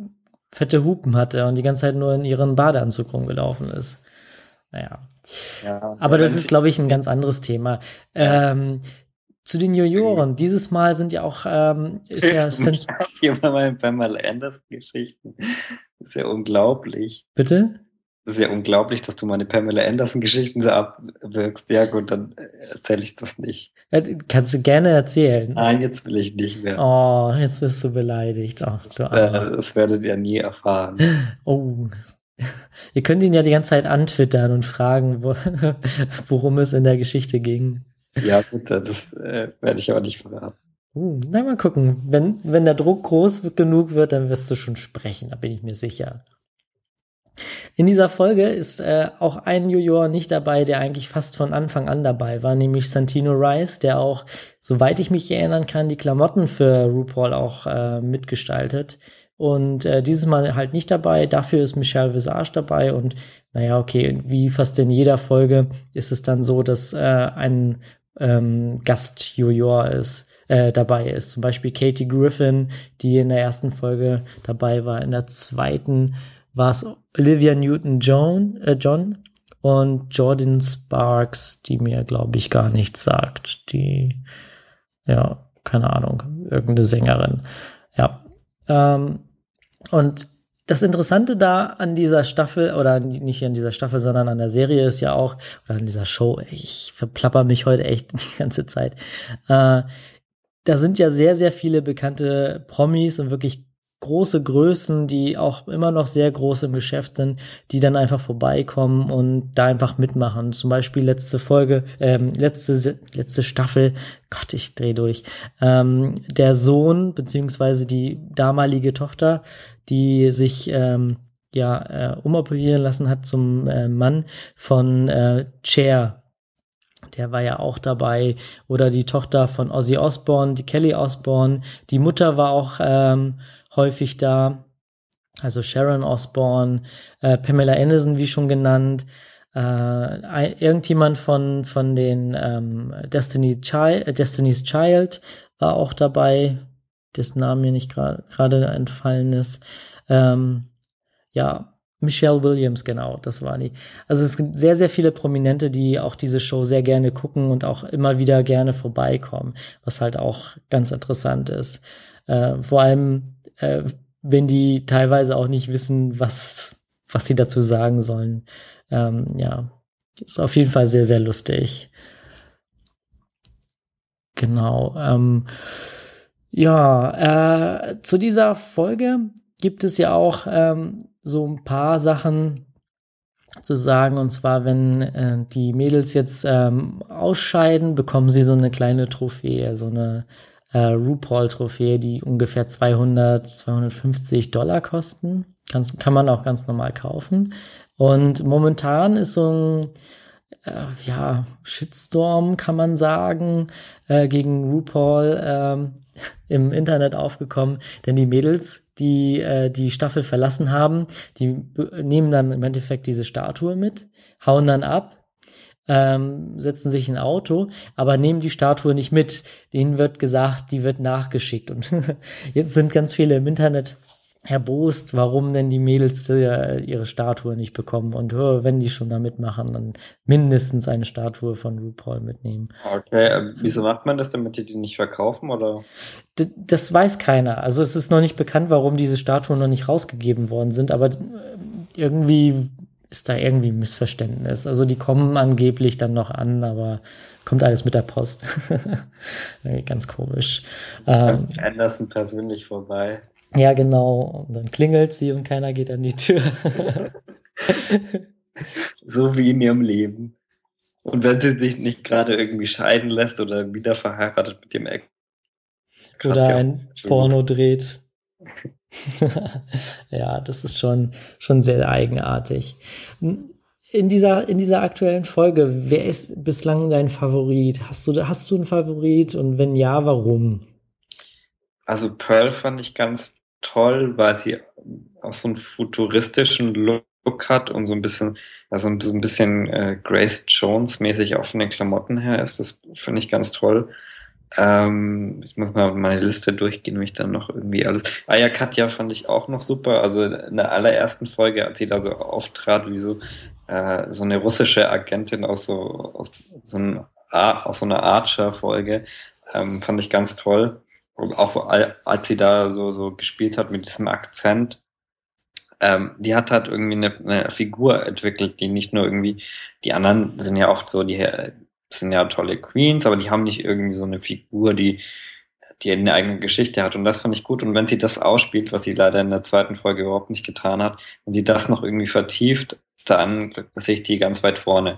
fette Hupen hatte und die ganze Zeit nur in ihren Badeanzug rumgelaufen ist. Naja. Ja, Aber das wenn ist, sie, glaube ich, ein ganz anderes Thema. ja, Zu den Junioren. Dieses Mal sind ja auch, ist ja, hilfst du mich ab hier bei meinen Pamela Anderson-Geschichten? Das ist ja unglaublich. bitte? Das ist ja unglaublich, dass du meine Pamela Anderson-Geschichten so abwirkst. Ja gut, dann erzähle ich das nicht. Kannst du gerne erzählen. Nein, jetzt will ich nicht mehr. Oh, jetzt bist du beleidigt. Oh, du Armer. Das werdet ihr nie erfahren. Oh. Ihr könnt ihn ja die ganze Zeit antwittern und fragen, worum es in der Geschichte ging. Ja gut, das werde ich aber nicht verraten. Na, mal gucken. Wenn der Druck groß genug wird, dann wirst du schon sprechen, da bin ich mir sicher. In dieser Folge ist auch ein Junior nicht dabei, der eigentlich fast von Anfang an dabei war, nämlich Santino Rice, der auch, soweit ich mich erinnern kann, die Klamotten für RuPaul auch mitgestaltet. Und dieses Mal halt nicht dabei. Dafür ist Michelle Visage dabei. Und naja, okay, wie fast in jeder Folge ist es dann so, dass ein Gast-Junior dabei ist. Zum Beispiel Katie Griffin, die in der ersten Folge dabei war. In der zweiten war es Olivia Newton-John und Jordan Sparks, die mir, glaube ich, gar nichts sagt. Die, ja, keine Ahnung, irgendeine Sängerin. Ja. Und das Interessante da an dieser Staffel, oder nicht an dieser Staffel, sondern an der Serie ist ja auch, oder an dieser Show, ich verplapper mich heute echt die ganze Zeit, da sind ja sehr, sehr viele bekannte Promis und wirklich große Größen, die auch immer noch sehr groß im Geschäft sind, die dann einfach vorbeikommen und da einfach mitmachen. Zum Beispiel letzte Staffel, Gott, ich dreh durch, der Sohn, beziehungsweise die damalige Tochter, die sich umoperieren lassen hat zum Mann von Cher. Der war ja auch dabei. Oder die Tochter von Ozzy Osbourne, die Kelly Osbourne. Die Mutter war auch häufig da. Also Sharon Osbourne, Pamela Anderson, wie schon genannt. Irgendjemand von den Destiny's Child war auch dabei, dessen Name mir nicht gerade entfallen ist. Michelle Williams, genau, das war die. Also es gibt sehr, sehr viele Prominente, die auch diese Show sehr gerne gucken und auch immer wieder gerne vorbeikommen, was halt auch ganz interessant ist. Vor allem, wenn die teilweise auch nicht wissen, was sie dazu sagen sollen. Ist auf jeden Fall sehr, sehr lustig. Genau. Zu dieser Folge gibt es ja auch so ein paar Sachen zu sagen. Und zwar, wenn die Mädels jetzt ausscheiden, bekommen sie so eine kleine Trophäe, so eine RuPaul-Trophäe, die ungefähr $250 kosten. Kann man auch ganz normal kaufen. Und momentan ist so ein Shitstorm, kann man sagen, gegen RuPaul im Internet aufgekommen, denn die Mädels, die die Staffel verlassen haben, die nehmen dann im Endeffekt diese Statue mit, hauen dann ab, setzen sich in ein Auto, aber nehmen die Statue nicht mit. Denen wird gesagt, die wird nachgeschickt. Und jetzt sind ganz viele im Internet erbost, warum denn die Mädels ihre Statue nicht bekommen. Und wenn die schon da mitmachen, dann mindestens eine Statue von RuPaul mitnehmen. Okay, wieso macht man das, damit die nicht verkaufen, oder? Das weiß keiner. Also es ist noch nicht bekannt, warum diese Statuen noch nicht rausgegeben worden sind, aber irgendwie ist da irgendwie ein Missverständnis. Also die kommen angeblich dann noch an, aber kommt alles mit der Post. Ganz komisch. Anderson persönlich vorbei. Ja, genau. Und dann klingelt sie und keiner geht an die Tür. So wie in ihrem Leben. Und wenn sie sich nicht gerade irgendwie scheiden lässt oder wieder verheiratet mit dem Ex. Oder ein Porno dreht. Ja, das ist schon sehr eigenartig. In dieser aktuellen Folge, wer ist bislang dein Favorit? Hast du einen Favorit? Und wenn ja, warum? Also Pearl fand ich ganz toll, weil sie auch so einen futuristischen Look hat und so ein bisschen Grace Jones mäßig auch von den Klamotten her ist. Das finde ich ganz toll. Ich muss mal meine Liste durchgehen, wie ich dann noch irgendwie alles. Ah ja, Katja fand ich auch noch super. Also in der allerersten Folge, als sie da so auftrat, wie so eine russische Agentin aus so einer Archer-Folge, fand ich ganz toll. Und auch als sie da so gespielt hat mit diesem Akzent, die hat halt irgendwie eine Figur entwickelt, die nicht nur irgendwie, die anderen sind ja oft so, die sind ja tolle Queens, aber die haben nicht irgendwie so eine Figur, die eine eigene Geschichte hat. Und das fand ich gut. Und wenn sie das ausspielt, was sie leider in der zweiten Folge überhaupt nicht getan hat, wenn sie das noch irgendwie vertieft, dann sehe ich die ganz weit vorne.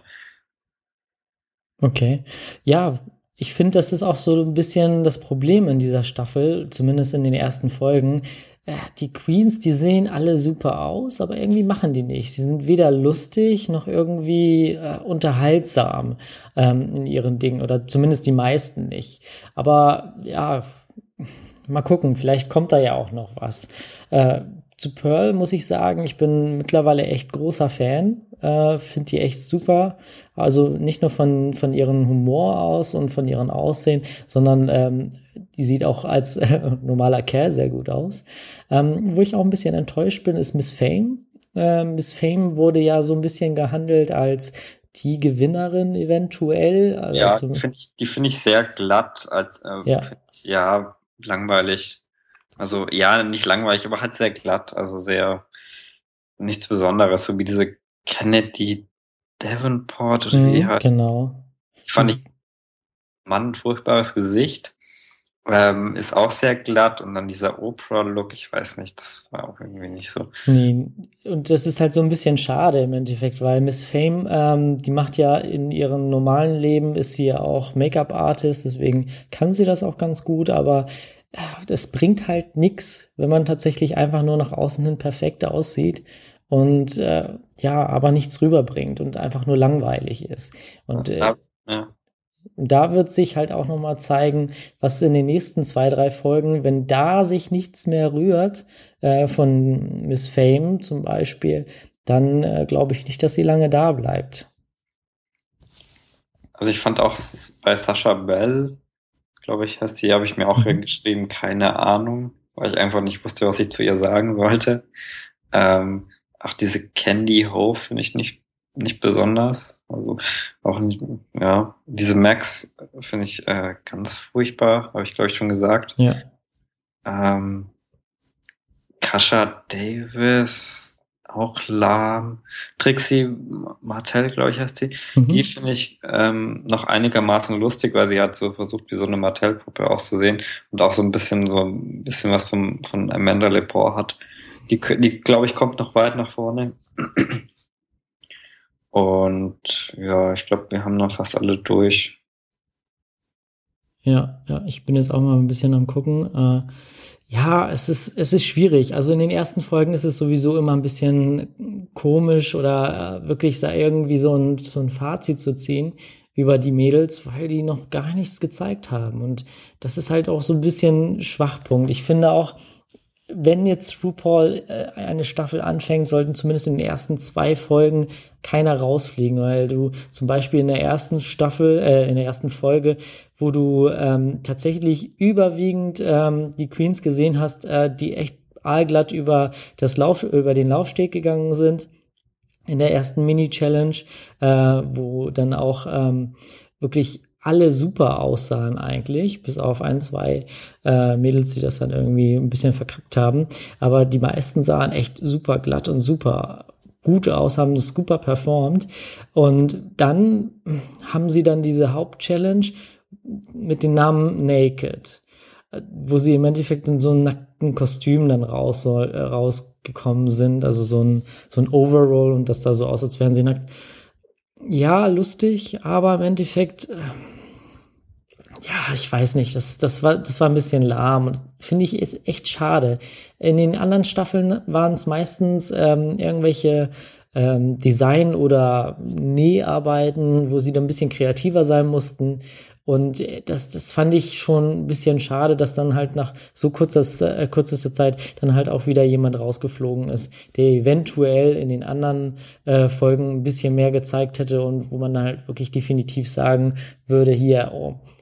Okay. Ja, ich finde, das ist auch so ein bisschen das Problem in dieser Staffel, zumindest in den ersten Folgen. Die Queens, die sehen alle super aus, aber irgendwie machen die nicht. Sie sind weder lustig noch irgendwie unterhaltsam in ihren Dingen oder zumindest die meisten nicht. Aber ja, mal gucken, vielleicht kommt da ja auch noch was. Zu Pearl muss ich sagen, ich bin mittlerweile echt großer Fan. Finde die echt super. Also nicht nur von ihrem Humor aus und von ihrem Aussehen, sondern die sieht auch als normaler Kerl sehr gut aus. Wo ich auch ein bisschen enttäuscht bin, ist Miss Fame. Miss Fame wurde ja so ein bisschen gehandelt als die Gewinnerin eventuell. Ja, Also, die finde ich sehr glatt, ja. ja, langweilig. Also ja, nicht langweilig, aber halt sehr glatt, also sehr nichts Besonderes, so wie diese Kennedy Davenport oder wie die heißt. Genau. Fand ich Mann, ein furchtbares Gesicht. Ist auch sehr glatt und dann dieser Oprah-Look, ich weiß nicht, das war auch irgendwie nicht so. Nee, und das ist halt so ein bisschen schade im Endeffekt, weil Miss Fame, die macht ja in ihrem normalen Leben, ist sie ja auch Make-up-Artist, deswegen kann sie das auch ganz gut, aber das bringt halt nix, wenn man tatsächlich einfach nur nach außen hin perfekt aussieht und ja, aber nichts rüberbringt und einfach nur langweilig ist. Und Ja, ja. da wird sich halt auch noch mal zeigen, was in den nächsten 2, 3 Folgen, wenn da sich nichts mehr rührt, von Miss Fame zum Beispiel, dann glaube ich nicht, dass sie lange da bleibt. Also ich fand auch bei Sascha Bell, glaube ich, heißt die, habe ich mir auch geschrieben, keine Ahnung, weil ich einfach nicht wusste, was ich zu ihr sagen sollte. Auch diese Candy Ho finde ich nicht besonders. Also auch nicht, ja. Diese Max finde ich ganz furchtbar, habe ich glaube ich schon gesagt. Ja. Kasha Davis, auch lahm. Trixie Martell, glaube ich, heißt sie. Die finde ich noch einigermaßen lustig, weil sie hat so versucht, wie so eine Martell-Puppe auszusehen und auch so ein bisschen was von Amanda Lepore hat. Die glaube ich, kommt noch weit nach vorne. Und ja, ich glaube, wir haben noch fast alle durch. Ja, ich bin jetzt auch mal ein bisschen am gucken. Ja, es ist schwierig. Also in den ersten Folgen ist es sowieso immer ein bisschen komisch oder wirklich da irgendwie so ein Fazit zu ziehen über die Mädels, weil die noch gar nichts gezeigt haben. Und das ist halt auch so ein bisschen Schwachpunkt. Ich finde auch, wenn jetzt RuPaul eine Staffel anfängt, sollten zumindest in den ersten 2 Folgen keiner rausfliegen, weil du zum Beispiel in der ersten Staffel, in der ersten Folge, wo du tatsächlich überwiegend die Queens gesehen hast, die echt aalglatt über den Laufsteg gegangen sind, in der ersten Mini-Challenge, wo dann auch wirklich alle super aussahen eigentlich, bis auf 1, 2 Mädels, die das dann irgendwie ein bisschen verkackt haben. Aber die meisten sahen echt super glatt und super gut aus, haben das super performt. Und dann haben sie dann diese Hauptchallenge mit dem Namen Naked, wo sie im Endeffekt in so einem nackten Kostüm dann rausgekommen sind, also so ein Overall und das da so aus, als wären sie nackt. Ja, lustig, aber im Endeffekt ja, ich weiß nicht, das war ein bisschen lahm und finde ich ist echt schade. In den anderen Staffeln waren es meistens irgendwelche Design- oder Näharbeiten, wo sie dann ein bisschen kreativer sein mussten. Und das fand ich schon ein bisschen schade, dass dann halt nach so kürzester Zeit dann halt auch wieder jemand rausgeflogen ist, der eventuell in den anderen Folgen ein bisschen mehr gezeigt hätte und wo man halt wirklich definitiv sagen würde, hier, oh,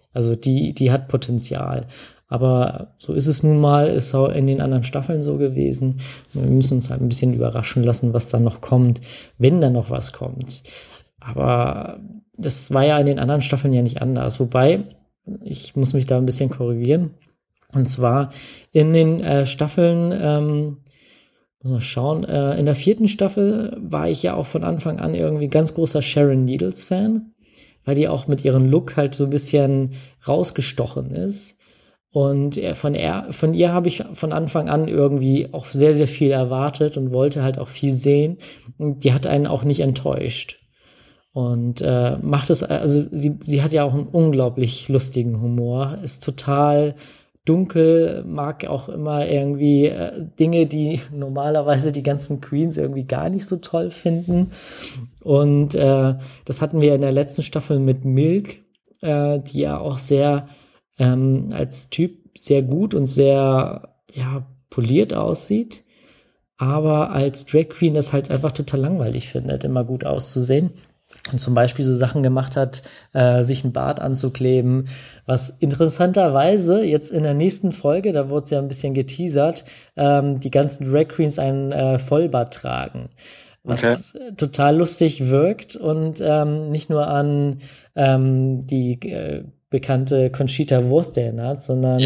Also die hat Potenzial. Aber so ist es nun mal, ist auch in den anderen Staffeln so gewesen. Wir müssen uns halt ein bisschen überraschen lassen, was da noch kommt, wenn da noch was kommt. Aber das war ja in den anderen Staffeln ja nicht anders. Wobei, ich muss mich da ein bisschen korrigieren. Und zwar in den Staffeln, muss man schauen, in der 4. Staffel war ich ja auch von Anfang an irgendwie ganz großer Sharon Needles Fan, weil die auch mit ihrem Look halt so ein bisschen rausgestochen ist. Und von ihr habe ich von Anfang an irgendwie auch sehr, sehr viel erwartet und wollte halt auch viel sehen. Und die hat einen auch nicht enttäuscht. Und macht es, also sie hat ja auch einen unglaublich lustigen Humor, ist total dunkel, mag auch immer irgendwie Dinge, die normalerweise die ganzen Queens irgendwie gar nicht so toll finden. Und das hatten wir in der letzten Staffel mit Milk, die ja auch sehr als Typ sehr gut und sehr poliert aussieht, aber als Drag Queen das halt einfach total langweilig findet, immer gut auszusehen. Und zum Beispiel so Sachen gemacht hat, sich ein Bart anzukleben, was interessanterweise jetzt in der nächsten Folge, da wurde es ja ein bisschen geteasert, die ganzen Drag Queens einen Vollbart tragen. Was total lustig wirkt und nicht nur an die bekannte Conchita Wurst erinnert, sondern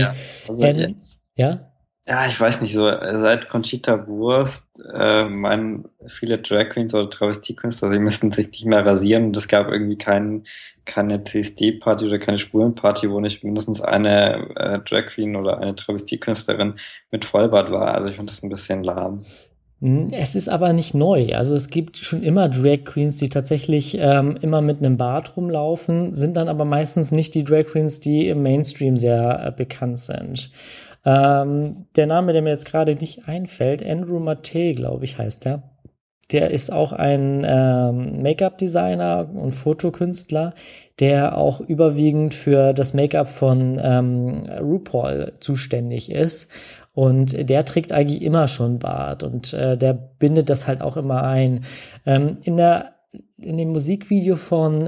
Ja, ich weiß nicht, so seit Conchita Wurst meinen viele Drag Queens oder Travestiekünstler, sie müssten sich nicht mehr rasieren und es gab irgendwie keine CSD-Party oder keine Schwulenparty, wo nicht mindestens eine Drag Queen oder eine Travestiekünstlerin mit Vollbart war. Also ich fand das ein bisschen lahm. Es ist aber nicht neu. Also es gibt schon immer Drag Queens, die tatsächlich immer mit einem Bart rumlaufen, sind dann aber meistens nicht die Drag Queens, die im Mainstream sehr bekannt sind. Der Name, der mir jetzt gerade nicht einfällt, Andrew Mate, glaube ich, heißt der. Der ist auch ein Make-up-Designer und Fotokünstler, der auch überwiegend für das Make-up von RuPaul zuständig ist. Und der trägt eigentlich immer schon Bart und der bindet das halt auch immer ein. In dem Musikvideo von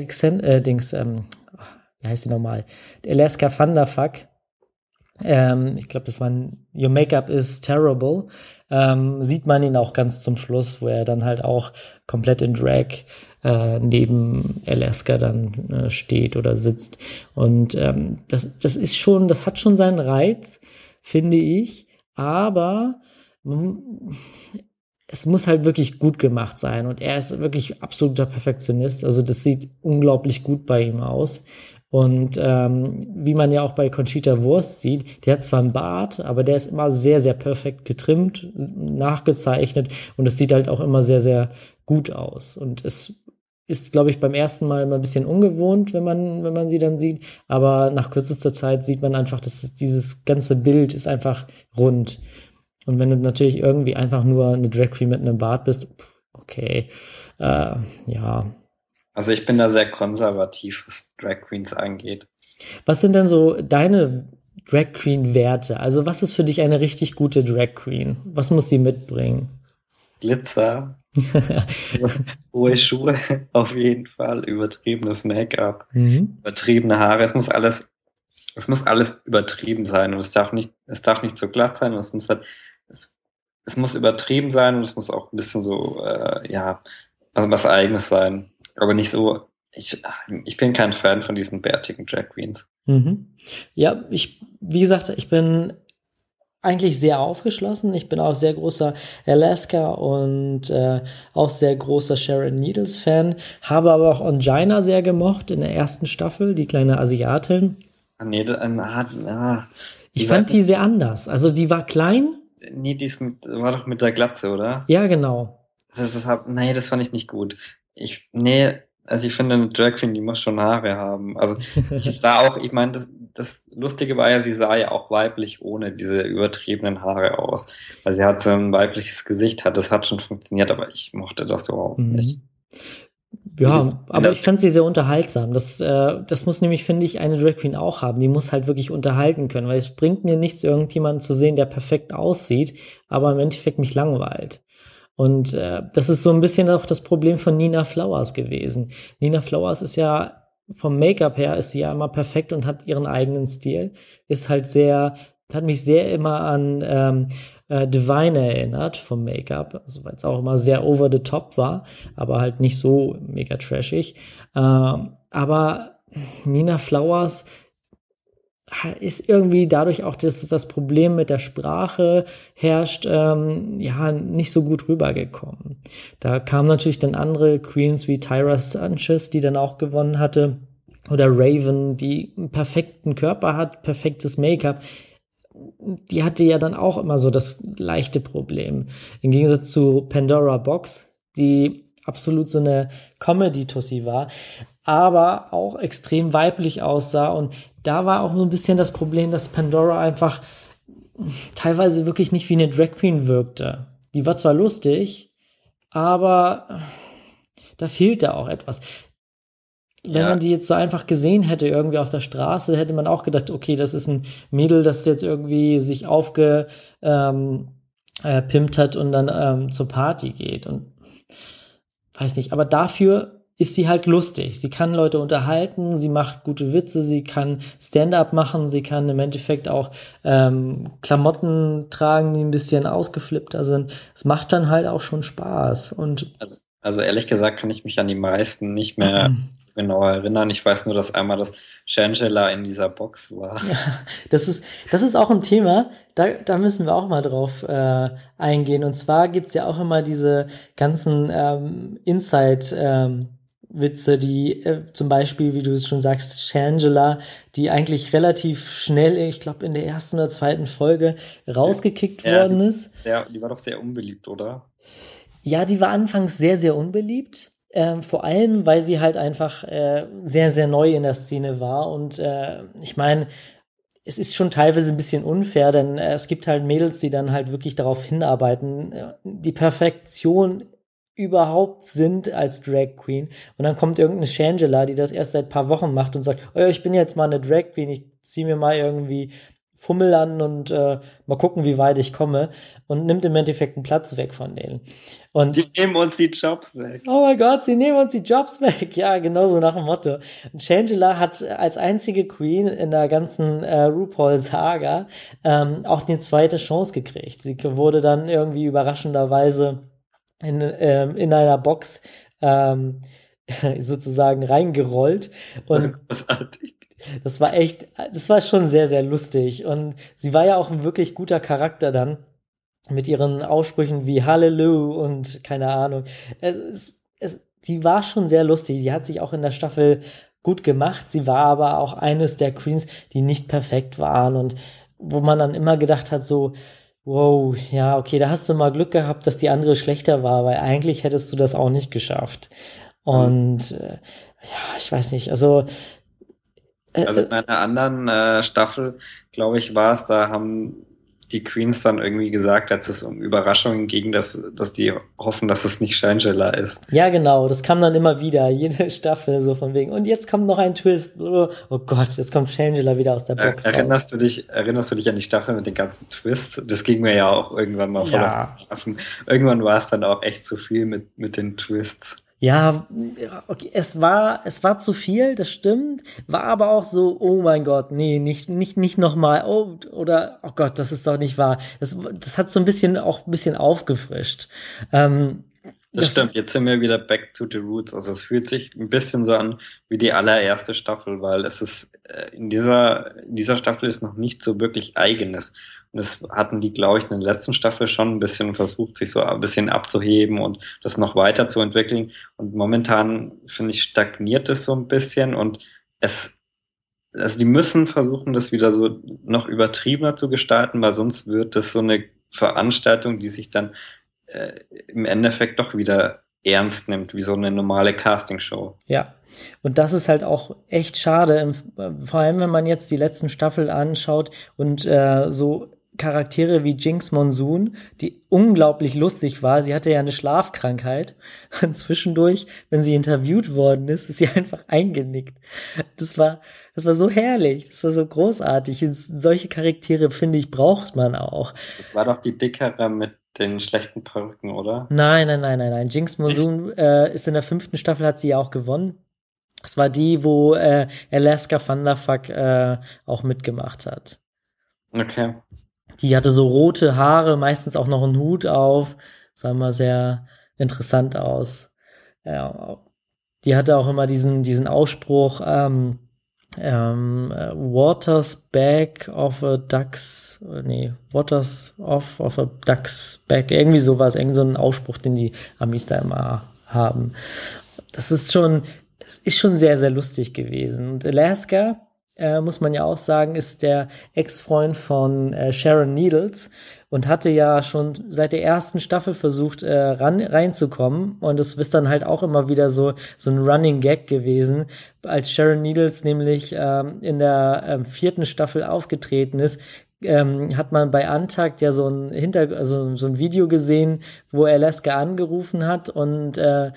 wie heißt die nochmal? Alaska Thunderfuck. Ich glaube, das war ein Your Makeup is Terrible. Sieht man ihn auch ganz zum Schluss, wo er dann halt auch komplett in Drag neben Alaska dann steht oder sitzt. Und das ist schon, das hat schon seinen Reiz, finde ich, aber es muss halt wirklich gut gemacht sein und er ist wirklich absoluter Perfektionist, also das sieht unglaublich gut bei ihm aus und wie man ja auch bei Conchita Wurst sieht, der hat zwar einen Bart, aber der ist immer sehr, sehr perfekt getrimmt, nachgezeichnet und es sieht halt auch immer sehr, sehr gut aus und es ist, glaube ich, beim ersten Mal immer ein bisschen ungewohnt, wenn man sie dann sieht. Aber nach kürzester Zeit sieht man einfach, dass dieses ganze Bild ist einfach rund. Und wenn du natürlich irgendwie einfach nur eine Drag Queen mit einem Bart bist, okay, ja. Also ich bin da sehr konservativ, was Drag Queens angeht. Was sind denn so deine Drag Queen-Werte? Also was ist für dich eine richtig gute Drag Queen? Was muss sie mitbringen? Glitzer, hohe Schuhe, auf jeden Fall, übertriebenes Make-up, übertriebene Haare, es muss alles übertrieben sein und es darf nicht so glatt sein und es muss übertrieben sein und es muss auch ein bisschen so, was Eigenes sein, aber nicht so, ich bin kein Fan von diesen bärtigen Drag Queens. Ja, wie gesagt, ich bin eigentlich sehr aufgeschlossen. Ich bin auch sehr großer Alaska und auch sehr großer Sharon Needles Fan. Habe aber auch Ongina sehr gemocht in der ersten Staffel, die kleine Asiatin. Ich fand die sehr anders. Also die war klein. Nee, war doch mit der Glatze, oder? Ja, genau. Das fand ich nicht gut. Also ich finde, eine Drag Queen, die muss schon Haare haben. Also ich sah auch, ich meine, das Lustige war ja, sie sah ja auch weiblich ohne diese übertriebenen Haare aus. Weil sie hat so ein weibliches Gesicht, das hat schon funktioniert, aber ich mochte das überhaupt nicht. Ja, aber ich fand sie sehr unterhaltsam. Das muss nämlich, finde ich, eine Drag Queen auch haben. Die muss halt wirklich unterhalten können, weil es bringt mir nichts, irgendjemanden zu sehen, der perfekt aussieht, aber im Endeffekt mich langweilt. Und das ist so ein bisschen auch das Problem von Nina Flowers gewesen. Nina Flowers ist ja vom Make-up her ist sie ja immer perfekt und hat ihren eigenen Stil. Ist halt hat mich sehr immer an Divine erinnert vom Make-up, also weil es auch immer sehr over the top war, aber halt nicht so mega trashig. Aber Nina Flowers ist irgendwie dadurch auch, dass das Problem mit der Sprache herrscht, nicht so gut rübergekommen. Da kamen natürlich dann andere Queens wie Tyra Sanchez, die dann auch gewonnen hatte, oder Raven, die einen perfekten Körper hat, perfektes Make-up. Die hatte ja dann auch immer so das leichte Problem. Im Gegensatz zu Pandora Box, die absolut so eine Comedy-Tussi war, aber auch extrem weiblich aussah. Und da war auch so ein bisschen das Problem, dass Pandora einfach teilweise wirklich nicht wie eine Drag Queen wirkte. Die war zwar lustig, aber da fehlte auch etwas. Wenn man die jetzt so einfach gesehen hätte, irgendwie auf der Straße, hätte man auch gedacht, okay, das ist ein Mädel, das jetzt irgendwie sich aufgepimpt hat und dann zur Party geht. Und weiß nicht, aber dafür ist sie halt lustig. Sie kann Leute unterhalten, sie macht gute Witze, sie kann Stand-up machen, sie kann im Endeffekt auch Klamotten tragen, die ein bisschen ausgeflippter sind. Es macht dann halt auch schon Spaß. Und also ehrlich gesagt kann ich mich an die meisten nicht mehr genau erinnern. Ich weiß nur, dass einmal das Shangela in dieser Box war. Ja, das ist auch ein Thema, da müssen wir auch mal drauf eingehen. Und zwar gibt's ja auch immer diese ganzen Inside-Witze, die zum Beispiel, wie du es schon sagst, Shangela, die eigentlich relativ schnell, ich glaube in der ersten oder zweiten Folge rausgekickt worden ist. Ja, die war doch sehr unbeliebt, oder? Ja, die war anfangs sehr, sehr unbeliebt. Vor allem, weil sie halt einfach sehr, sehr neu in der Szene war. Und ich meine, es ist schon teilweise ein bisschen unfair, denn es gibt halt Mädels, die dann halt wirklich darauf hinarbeiten, die Perfektion überhaupt sind als Drag Queen. Und dann kommt irgendeine Shangela, die das erst seit ein paar Wochen macht und sagt, oh ja, ich bin jetzt mal eine Drag Queen, ich zieh mir mal irgendwie Fummel an und mal gucken, wie weit ich komme, und nimmt im Endeffekt einen Platz weg von denen. Und die nehmen uns die Jobs weg. Oh mein Gott, sie nehmen uns die Jobs weg. Ja, genau so nach dem Motto. Und Shangela hat als einzige Queen in der ganzen RuPaul-Saga auch eine zweite Chance gekriegt. Sie wurde dann irgendwie überraschenderweise in einer Box sozusagen reingerollt. Und großartig. das war schon sehr, sehr lustig. Und sie war ja auch ein wirklich guter Charakter dann mit ihren Aussprüchen wie Hallelujah und keine Ahnung. Die war schon sehr lustig. Die hat sich auch in der Staffel gut gemacht. Sie war aber auch eines der Queens, die nicht perfekt waren und wo man dann immer gedacht hat, so, wow, ja, okay, da hast du mal Glück gehabt, dass die andere schlechter war, weil eigentlich hättest du das auch nicht geschafft. Und ja, ich weiß nicht, also in einer anderen Staffel, glaube ich, war es, da haben die Queens dann irgendwie gesagt, als es um Überraschungen ging, dass die hoffen, dass es nicht Shangela ist. Ja, genau, das kam dann immer wieder, jede Staffel so von wegen, und jetzt kommt noch ein Twist, oh Gott, jetzt kommt Shangela wieder aus der Box erinnerst du dich an die Staffel mit den ganzen Twists? Das ging mir ja auch irgendwann mal vor der Staffel. Irgendwann war es dann auch echt zu viel mit den Twists. Ja, okay, es war zu viel, das stimmt, war aber auch so, oh mein Gott, nee, nicht nochmal, oh Gott, das ist doch nicht wahr. Das hat so ein bisschen aufgefrischt. Das stimmt, jetzt sind wir wieder back to the roots. Also es fühlt sich ein bisschen so an wie die allererste Staffel, weil es ist in dieser Staffel ist noch nicht so wirklich Eigenes. Und das hatten die, glaube ich, in der letzten Staffel schon ein bisschen versucht, sich so ein bisschen abzuheben und das noch weiter zu entwickeln. Und momentan, finde ich, stagniert es so ein bisschen und also die müssen versuchen, das wieder so noch übertriebener zu gestalten, weil sonst wird das so eine Veranstaltung, die sich dann im Endeffekt doch wieder ernst nimmt, wie so eine normale Castingshow. Ja, und das ist halt auch echt schade, vor allem wenn man jetzt die letzten Staffeln anschaut und so Charaktere wie Jinx Monsoon, die unglaublich lustig war. Sie hatte ja eine Schlafkrankheit und zwischendurch, wenn sie interviewt worden ist sie einfach eingenickt. Das war so herrlich, das war so großartig. Und solche Charaktere, finde ich, braucht man auch. Das war doch die dickere mit den schlechten Perücken, oder? Nein. Jinx Monsoon ist in der 5. Staffel, hat sie ja auch gewonnen. Das war die, wo Alaska Thunderfuck auch mitgemacht hat. Okay. Die hatte so rote Haare, meistens auch noch einen Hut auf. Sah mal sehr interessant aus. Ja, die hatte auch immer diesen Ausspruch, Water's back of a duck's, Water's off of a duck's back, irgendwie sowas, irgend so ein Ausspruch, den die Amis da immer haben. Es ist schon sehr, sehr lustig gewesen. Und Alaska, muss man ja auch sagen, ist der Ex-Freund von Sharon Needles und hatte ja schon seit der ersten Staffel versucht, reinzukommen. Und es ist dann halt auch immer wieder so ein Running Gag gewesen, als Sharon Needles nämlich in der 4. Staffel aufgetreten ist. Hat man bei Antakt ja so ein Video gesehen, wo Alaska angerufen hat und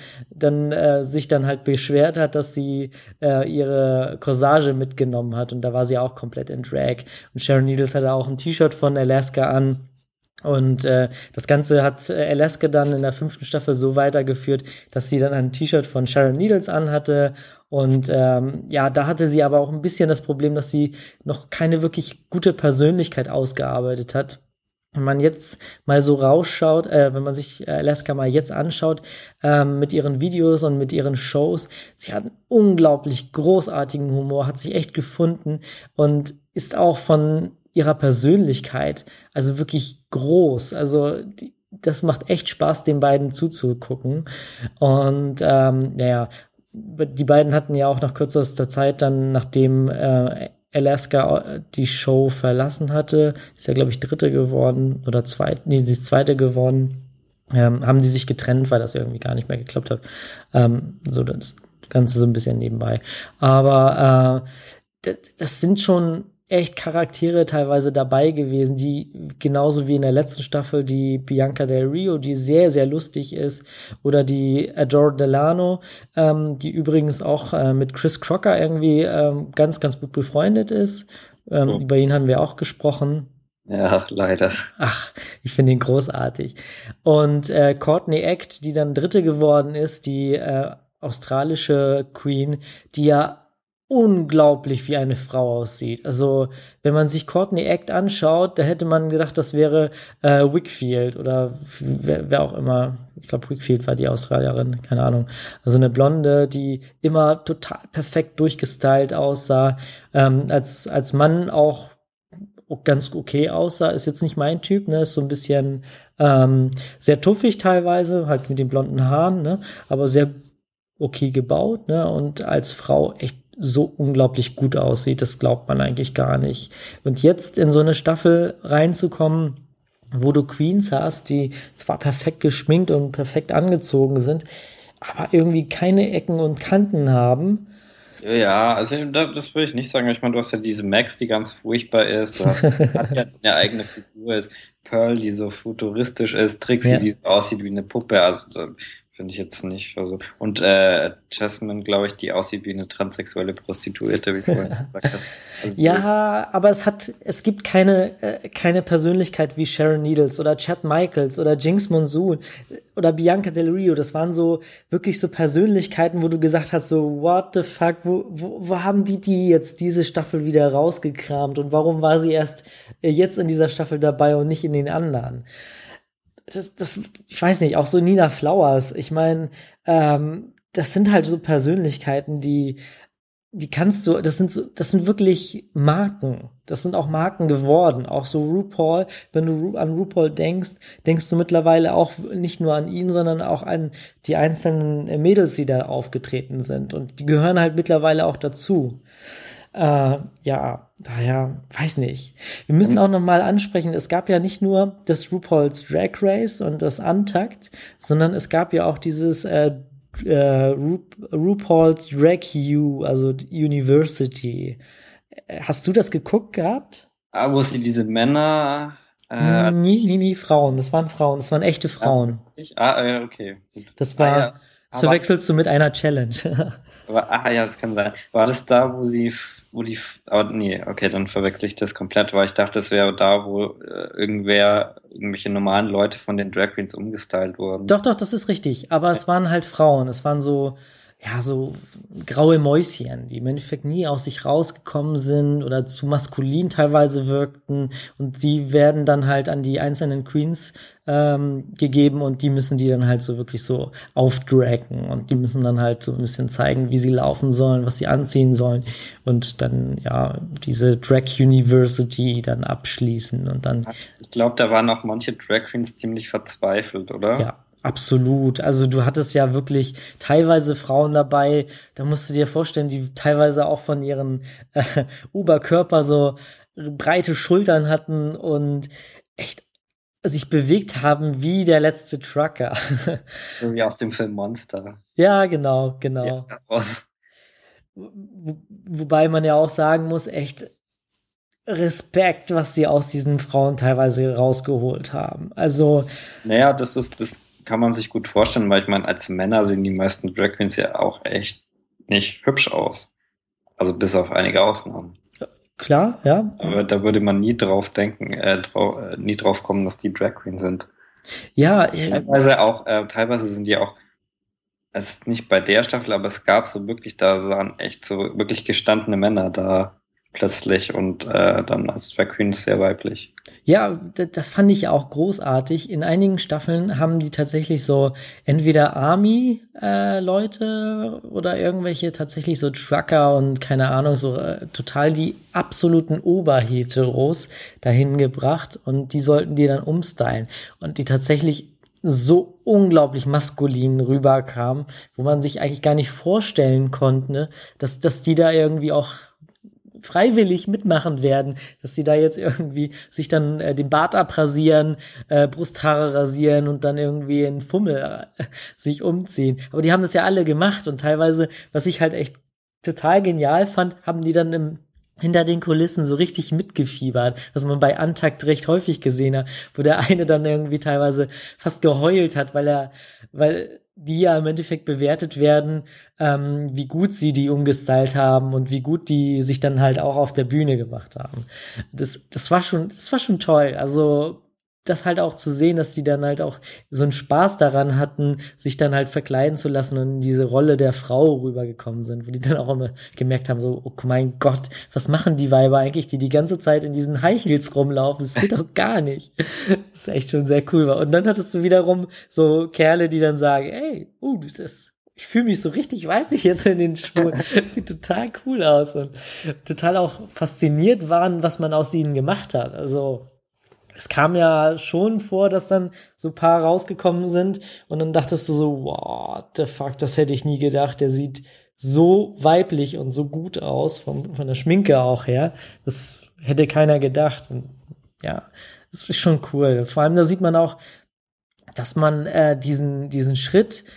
dann sich dann halt beschwert hat, dass sie ihre Corsage mitgenommen hat, und da war sie auch komplett in Drag. Und Sharon Needles hatte auch ein T-Shirt von Alaska an. Und das Ganze hat Alaska dann in der 5. Staffel so weitergeführt, dass sie dann ein T-Shirt von Sharon Needles anhatte. Und ja, da hatte sie aber auch ein bisschen das Problem, dass sie noch keine wirklich gute Persönlichkeit ausgearbeitet hat. Wenn man jetzt mal so rausschaut, wenn man sich Alaska mal jetzt anschaut, mit ihren Videos und mit ihren Shows, sie hat einen unglaublich großartigen Humor, hat sich echt gefunden und ist auch von ihrer Persönlichkeit also wirklich groß. Also das macht echt Spaß, den beiden zuzugucken. Und naja, die beiden hatten ja auch nach kürzester Zeit dann, nachdem Alaska die Show verlassen hatte, ist ja, glaube ich, Dritte geworden oder sie ist Zweite geworden, haben die sich getrennt, weil das irgendwie gar nicht mehr geklappt hat. So das Ganze so ein bisschen nebenbei. Aber das sind schon echt Charaktere teilweise dabei gewesen, die genauso wie in der letzten Staffel die Bianca Del Rio, die sehr, sehr lustig ist, oder die Adore Delano, die übrigens auch mit Chris Crocker irgendwie ganz, ganz gut befreundet ist. Über ihn haben wir auch gesprochen. Ja, leider. Ach, ich finde ihn großartig. Und Courtney Act, die dann Dritte geworden ist, die australische Queen, die ja unglaublich wie eine Frau aussieht. Also, wenn man sich Courtney Act anschaut, da hätte man gedacht, das wäre Wakefield oder wer auch immer. Ich glaube, Wakefield war die Australierin, keine Ahnung. Also eine Blonde, die immer total perfekt durchgestylt aussah, als Mann auch ganz okay aussah, ist jetzt nicht mein Typ, ne, ist so ein bisschen sehr tuffig teilweise, halt mit den blonden Haaren, ne, aber sehr okay gebaut, ne, und als Frau echt so unglaublich gut aussieht, das glaubt man eigentlich gar nicht. Und jetzt in so eine Staffel reinzukommen, wo du Queens hast, die zwar perfekt geschminkt und perfekt angezogen sind, aber irgendwie keine Ecken und Kanten haben. Ja, also das würde ich nicht sagen. Ich meine, du hast ja diese Max, die ganz furchtbar ist. Du hast jetzt eine eigene Figur, ist Pearl, die so futuristisch ist, Trixie, Ja. die so aussieht wie eine Puppe. Also finde ich jetzt nicht. Also und Jasmine, glaube ich, die aussieht wie eine transsexuelle Prostituierte, wie ich vorhin gesagt habe. Also, Ja, aber es gibt keine Persönlichkeit wie Sharon Needles oder Chad Michaels oder Jinx Monsoon oder Bianca Del Rio. Das waren so wirklich so Persönlichkeiten, wo du gesagt hast, so what the fuck, wo haben die jetzt diese Staffel wieder rausgekramt und warum war sie erst jetzt in dieser Staffel dabei und nicht in den anderen? Ich weiß nicht, auch so Nina Flowers. Ich meine, das sind halt so Persönlichkeiten, die kannst du, das sind wirklich Marken. Das sind auch Marken geworden. Auch so RuPaul, wenn du an RuPaul denkst du mittlerweile auch nicht nur an ihn, sondern auch an die einzelnen Mädels, die da aufgetreten sind. Und die gehören halt mittlerweile auch dazu. Ja, daher, weiß nicht. Wir müssen auch noch mal ansprechen, es gab ja nicht nur das RuPaul's Drag Race und das Untucked, sondern es gab ja auch dieses RuPaul's Drag U, also University. Hast du das geguckt gehabt? wo sie diese Männer. Nie Frauen. Das waren Frauen. Das waren echte Frauen. Okay. Das war, ja. das verwechselst du mit einer Challenge. Ja, das kann sein. War das da, aber nee, okay, dann verwechsel ich das komplett, weil ich dachte, das wäre da, wo irgendwelche normalen Leute von den Drag Queens umgestylt wurden. Doch, das ist richtig. Aber es waren halt Frauen. Es waren so ja, so graue Mäuschen, die im Endeffekt nie aus sich rausgekommen sind oder zu maskulin teilweise wirkten und sie werden dann halt an die einzelnen Queens gegeben und die müssen die dann halt so wirklich so aufdragen und die müssen dann halt so ein bisschen zeigen, wie sie laufen sollen, was sie anziehen sollen und dann ja diese Drag University dann abschließen und dann Ich glaube, da waren auch manche Drag Queens ziemlich verzweifelt, oder? ja, absolut. Also du hattest ja wirklich teilweise Frauen dabei, da musst du dir vorstellen, die teilweise auch von ihren Oberkörper so breite Schultern hatten und echt sich bewegt haben wie der letzte Trucker. So wie aus dem Film Monster. Ja, genau. Ja, Wobei man ja auch sagen muss, echt Respekt, was sie aus diesen Frauen teilweise rausgeholt haben. Also naja, das kann man sich gut vorstellen, weil ich meine, als Männer sehen die meisten Drag Queens ja auch echt nicht hübsch aus. Also bis auf einige Ausnahmen. klar, ja. Aber da würde man nie drauf denken, nie drauf kommen, dass die Drag Queen sind. Ja, Teilweise sind die auch, es ist nicht bei der Staffel, aber es gab so wirklich, da sahen echt so wirklich gestandene Männer da plötzlich und dann als Drag Queens sehr weiblich. ja, das fand ich auch großartig. In einigen Staffeln haben die tatsächlich so entweder Army-Leute oder irgendwelche tatsächlich so Trucker und keine Ahnung, so total die absoluten Oberheteros dahin gebracht und die sollten die dann umstylen und die tatsächlich so unglaublich maskulin rüberkamen, wo man sich eigentlich gar nicht vorstellen konnte, ne, dass die da irgendwie auch freiwillig mitmachen werden, dass die da jetzt irgendwie sich dann den Bart abrasieren, Brusthaare rasieren und dann irgendwie in Fummel sich umziehen. Aber die haben das ja alle gemacht und teilweise, was ich halt echt total genial fand, haben die dann hinter den Kulissen so richtig mitgefiebert, was man bei Antakt recht häufig gesehen hat, wo der eine dann irgendwie teilweise fast geheult hat, weil die ja im Endeffekt bewertet werden, wie gut sie die umgestylt haben und wie gut die sich dann halt auch auf der Bühne gemacht haben. Das war schon toll. Also das halt auch zu sehen, dass die dann halt auch so einen Spaß daran hatten, sich dann halt verkleiden zu lassen und in diese Rolle der Frau rübergekommen sind, wo die dann auch immer gemerkt haben, so, oh mein Gott, was machen die Weiber eigentlich, die ganze Zeit in diesen High Heels rumlaufen? Das geht doch gar nicht. Das ist echt schon sehr cool. Und dann hattest du wiederum so Kerle, die dann sagen, ey, ich fühle mich so richtig weiblich jetzt in den Schuhen. Sieht total cool aus und total auch fasziniert waren, was man aus ihnen gemacht hat. Also es kam ja schon vor, dass dann so ein paar rausgekommen sind und dann dachtest du so, what the fuck, das hätte ich nie gedacht. Der sieht so weiblich und so gut aus, von der Schminke auch her. Das hätte keiner gedacht. Und ja, das ist schon cool. Vor allem da sieht man auch, dass man diesen Schritt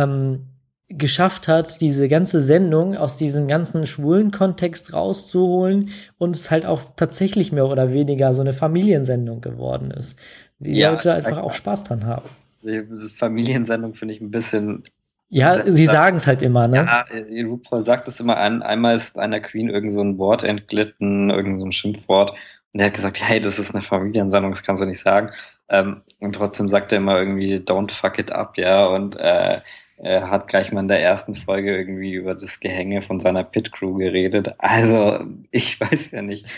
geschafft hat, diese ganze Sendung aus diesem ganzen schwulen Kontext rauszuholen und es halt auch tatsächlich mehr oder weniger so eine Familiensendung geworden ist. Die Leute einfach auch Spaß dran haben. Die Familiensendung finde ich ein bisschen. Ja, sie sagen es halt immer, ne? Ja, RuPaul sagt es immer an. Einmal ist einer Queen irgend so ein Wort entglitten, irgend so ein Schimpfwort. Und er hat gesagt, hey, das ist eine Familiensendung, das kannst du nicht sagen. Und trotzdem sagt er immer irgendwie, don't fuck it up, ja. Und er hat gleich mal in der ersten Folge irgendwie über das Gehänge von seiner Pit-Crew geredet. Also, ich weiß ja nicht.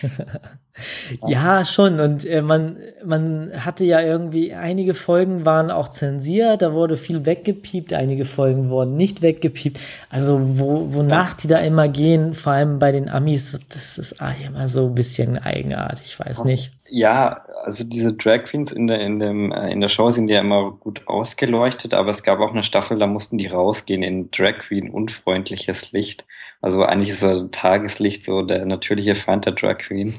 Ja, schon. Und man hatte ja irgendwie, einige Folgen waren auch zensiert, da wurde viel weggepiept, einige Folgen wurden nicht weggepiept. Also, wonach die da immer gehen, vor allem bei den Amis, das ist immer so ein bisschen eigenartig, ich weiß nicht. Ja, also diese Drag Queens in der Show sind ja immer gut ausgeleuchtet, aber es gab auch eine Staffel, da mussten die rausgehen in Drag Queen unfreundliches Licht. Also eigentlich ist so Tageslicht so der natürliche Feind der Drag Queen.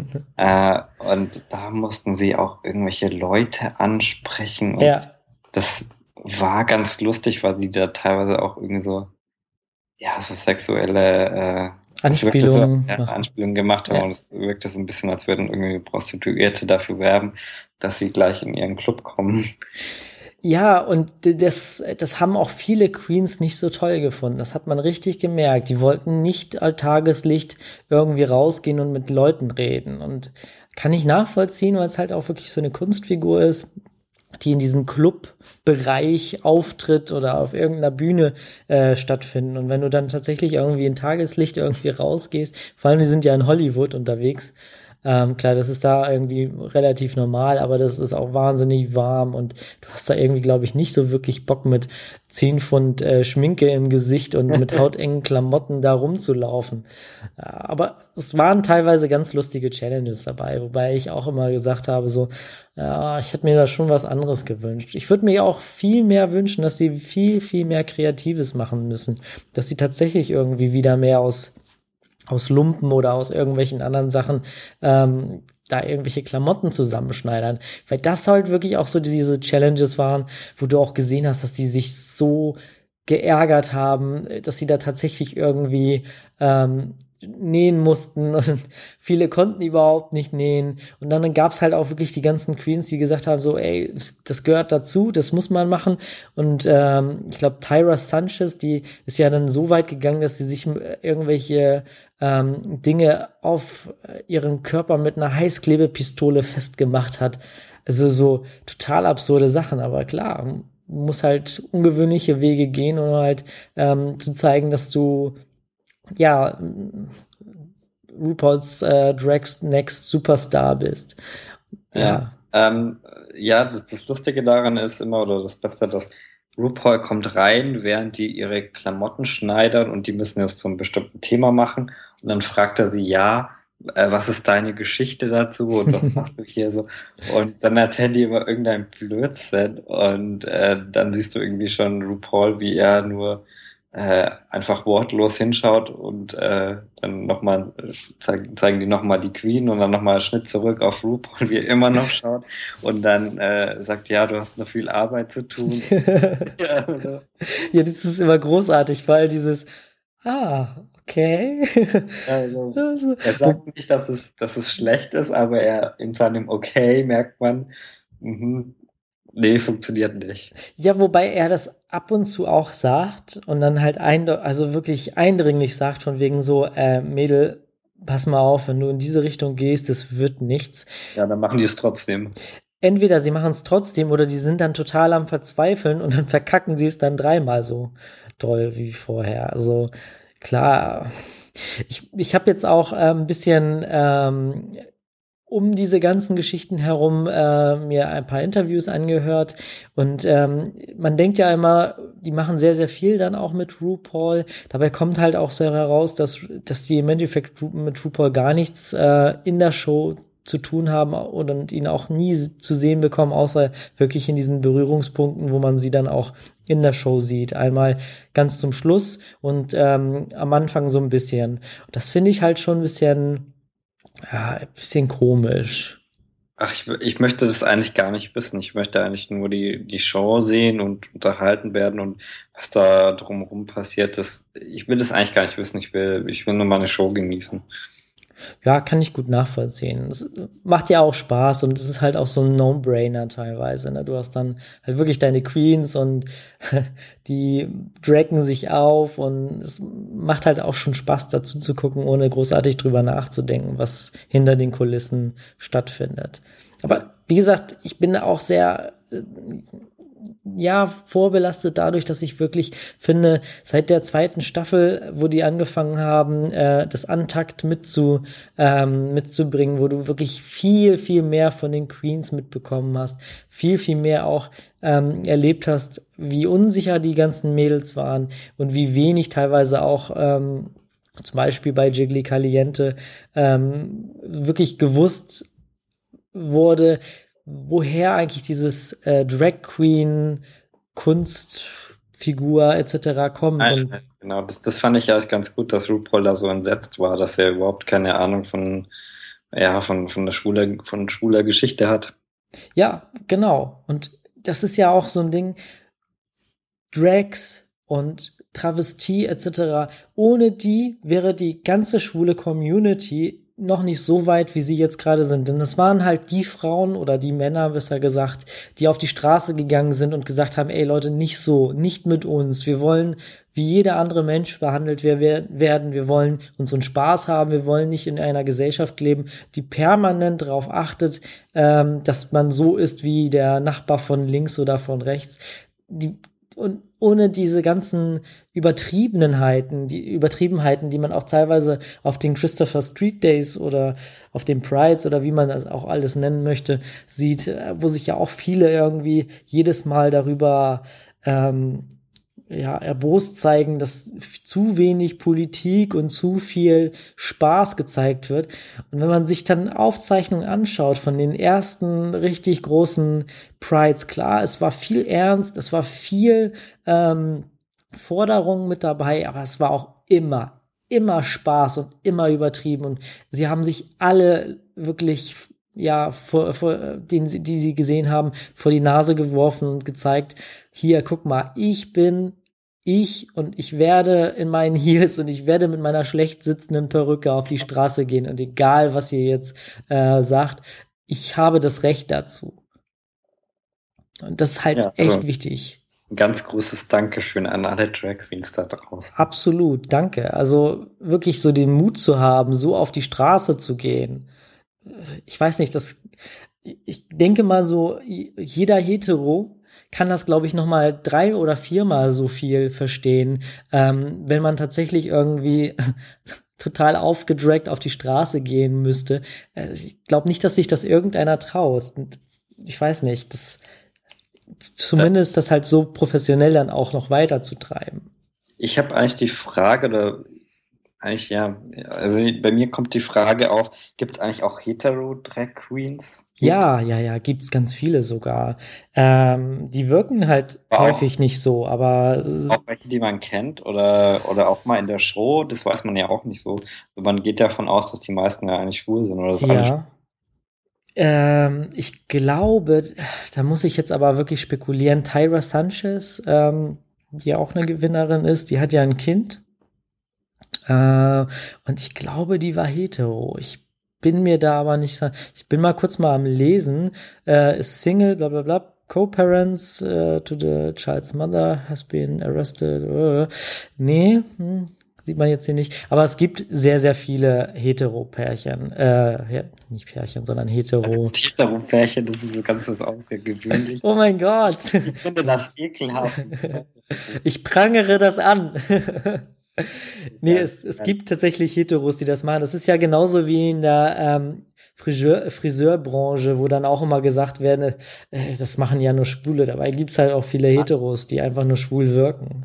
Und da mussten sie auch irgendwelche Leute ansprechen. Und ja. Das war ganz lustig, weil sie da teilweise auch irgendwie so, ja, so sexuelle Anspielungen gemacht haben. Ja. Und es wirkte so ein bisschen, als würden irgendwie Prostituierte dafür werben, dass sie gleich in ihren Club kommen. Ja, und das haben auch viele Queens nicht so toll gefunden. Das hat man richtig gemerkt. Die wollten nicht al Tageslicht irgendwie rausgehen und mit Leuten reden. Und kann ich nachvollziehen, weil es halt auch wirklich so eine Kunstfigur ist. die in diesem Clubbereich auftritt oder auf irgendeiner Bühne stattfinden. Und wenn du dann tatsächlich irgendwie in Tageslicht irgendwie rausgehst, vor allem die sind ja in Hollywood unterwegs, klar, das ist da irgendwie relativ normal, aber das ist auch wahnsinnig warm und du hast da irgendwie, glaube ich, nicht so wirklich Bock mit 10 Pfund Schminke im Gesicht und mit hautengen Klamotten da rumzulaufen. Aber es waren teilweise ganz lustige Challenges dabei, wobei ich auch immer gesagt habe, so, ja, ich hätte mir da schon was anderes gewünscht. Ich würde mir auch viel mehr wünschen, dass sie viel, viel mehr Kreatives machen müssen, dass sie tatsächlich irgendwie wieder mehr aus Lumpen oder aus irgendwelchen anderen Sachen da irgendwelche Klamotten zusammenschneidern. Weil das halt wirklich auch so diese Challenges waren, wo du auch gesehen hast, dass die sich so geärgert haben, dass sie da tatsächlich irgendwie nähen mussten und viele konnten überhaupt nicht nähen und dann gab's halt auch wirklich die ganzen Queens, die gesagt haben so, ey, das gehört dazu, das muss man machen und ich glaube Tyra Sanchez, die ist ja dann so weit gegangen, dass sie sich irgendwelche Dinge auf ihren Körper mit einer Heißklebepistole festgemacht hat. Also so total absurde Sachen, aber klar, muss halt ungewöhnliche Wege gehen, um halt zu zeigen, dass du ja RuPaul's Drag's Next Superstar bist. Ja, ja, das Lustige daran ist immer, oder das Beste, dass RuPaul kommt rein, während die ihre Klamotten schneidern und die müssen jetzt so ein bestimmtes Thema machen. Und dann fragt er sie, ja, was ist deine Geschichte dazu und was machst du hier so? Und dann erzählen die immer irgendeinen Blödsinn und dann siehst du irgendwie schon RuPaul, wie er nur einfach wortlos hinschaut und dann nochmal zeigen die nochmal die Queen und dann nochmal Schnitt zurück auf RuPaul, wie er immer noch schaut und dann sagt, ja, du hast noch viel Arbeit zu tun. Ja, oder? Ja, das ist immer großartig, weil dieses okay. Also, Also, er sagt nicht, dass es schlecht ist, aber er in seinem Okay merkt man, nee, funktioniert nicht. ja, wobei er das ab und zu auch sagt und dann halt also wirklich eindringlich sagt von wegen so, Mädel, pass mal auf, wenn du in diese Richtung gehst, das wird nichts. Ja, dann machen die es trotzdem. Entweder sie machen es trotzdem oder die sind dann total am Verzweifeln und dann verkacken sie es dann dreimal so toll wie vorher. Also klar, ich habe jetzt auch ein bisschen um diese ganzen Geschichten herum mir ein paar Interviews angehört und man denkt ja immer, die machen sehr, sehr viel dann auch mit RuPaul. Dabei kommt halt auch so heraus, dass die im Endeffekt mit RuPaul gar nichts in der Show zu tun haben und ihn auch nie zu sehen bekommen, außer wirklich in diesen Berührungspunkten, wo man sie dann auch in der Show sieht. Einmal ganz zum Schluss und am Anfang so ein bisschen. Und das finde ich halt schon ein bisschen komisch. Ach, ich möchte das eigentlich gar nicht wissen. Ich möchte eigentlich nur die Show sehen und unterhalten werden und was da drumherum passiert ist. Ich will das eigentlich gar nicht wissen. Ich will nur meine Show genießen. Ja, kann ich gut nachvollziehen. Es macht ja auch Spaß und es ist halt auch so ein No-Brainer teilweise. Ne? Du hast dann halt wirklich deine Queens und die draggen sich auf und es macht halt auch schon Spaß dazu zu gucken, ohne großartig drüber nachzudenken, was hinter den Kulissen stattfindet. Aber wie gesagt, ich bin auch sehr vorbelastet dadurch, dass ich wirklich finde, seit der zweiten Staffel, wo die angefangen haben, das Untakt mitzubringen, wo du wirklich viel, viel mehr von den Queens mitbekommen hast, viel, viel mehr auch erlebt hast, wie unsicher die ganzen Mädels waren und wie wenig teilweise auch zum Beispiel bei Jiggly Caliente wirklich gewusst wurde, woher eigentlich dieses Drag Queen Kunstfigur etc. kommt. Genau, das fand ich ja ganz gut, dass RuPaul da so entsetzt war, dass er überhaupt keine Ahnung von schwuler Geschichte hat. Ja, genau. Und das ist ja auch so ein Ding, Drags und Travestie etc. Ohne die wäre die ganze schwule Community noch nicht so weit, wie sie jetzt gerade sind. Denn es waren halt die Frauen oder die Männer, besser gesagt, die auf die Straße gegangen sind und gesagt haben, ey Leute, nicht so, nicht mit uns. Wir wollen wie jeder andere Mensch behandelt werden. Wir wollen unseren Spaß haben. Wir wollen nicht in einer Gesellschaft leben, die permanent darauf achtet, dass man so ist wie der Nachbar von links oder von rechts. Und ohne diese ganzen Übertriebenheiten, die man auch teilweise auf den Christopher Street Days oder auf den Prides oder wie man das auch alles nennen möchte, sieht, wo sich ja auch viele irgendwie jedes Mal darüber erbost zeigen, dass zu wenig Politik und zu viel Spaß gezeigt wird. Und wenn man sich dann Aufzeichnungen anschaut von den ersten richtig großen Prides, klar, es war viel Ernst, es war viel Forderung mit dabei, aber es war auch immer Spaß und immer übertrieben. Und sie haben sich alle wirklich die sie gesehen haben, vor die Nase geworfen und gezeigt, hier, guck mal, ich bin ich und ich werde in meinen Heels und ich werde mit meiner schlecht sitzenden Perücke auf die Straße gehen und egal, was ihr jetzt sagt, ich habe das Recht dazu. Und das ist halt echt wichtig. Ein ganz großes Dankeschön an alle Drag Queens da draußen. Absolut, danke. Also wirklich so den Mut zu haben, so auf die Straße zu gehen. Ich weiß nicht, ich denke mal so, jeder Hetero kann das, glaube ich, noch mal 3 oder 4 Mal so viel verstehen, wenn man tatsächlich irgendwie total aufgedragt auf die Straße gehen müsste. Ich glaube nicht, dass sich das irgendeiner traut. Und ich weiß nicht, zumindest das halt so professionell dann auch noch weiterzutreiben. Ich habe eigentlich die Frage, oder eigentlich also bei mir kommt die Frage auf, gibt es eigentlich auch Hetero-Drag Queens? Ja, gibt's ganz viele sogar. Die wirken halt häufig nicht so, aber auch welche, die man kennt oder auch mal in der Show, das weiß man ja auch nicht so. Man geht davon aus, dass die meisten ja eigentlich schwul sind, oder das ja. Ich glaube, da muss ich jetzt aber wirklich spekulieren, Tyra Sanchez, die ja auch eine Gewinnerin ist, die hat ja ein Kind. Und ich glaube, die war hetero. Ich bin mir da aber nicht sicher. Ich bin mal kurz am Lesen. Ist Single, bla bla bla. Co-parents to the child's mother has been arrested. Nee, sieht man jetzt hier nicht. Aber es gibt sehr, sehr viele Hetero-Pärchen. Nicht Pärchen, sondern Hetero. Hetero-Pärchen, das ist so ganz was Außergewöhnlich. Oh mein Gott. Ich finde das ekelhaft. Ich prangere das an. Nee, es gibt tatsächlich Heteros, die das machen. Das ist ja genauso wie in der Friseurbranche, wo dann auch immer gesagt werden, das machen ja nur Schwule. Dabei gibt's halt auch viele Heteros, die einfach nur schwul wirken.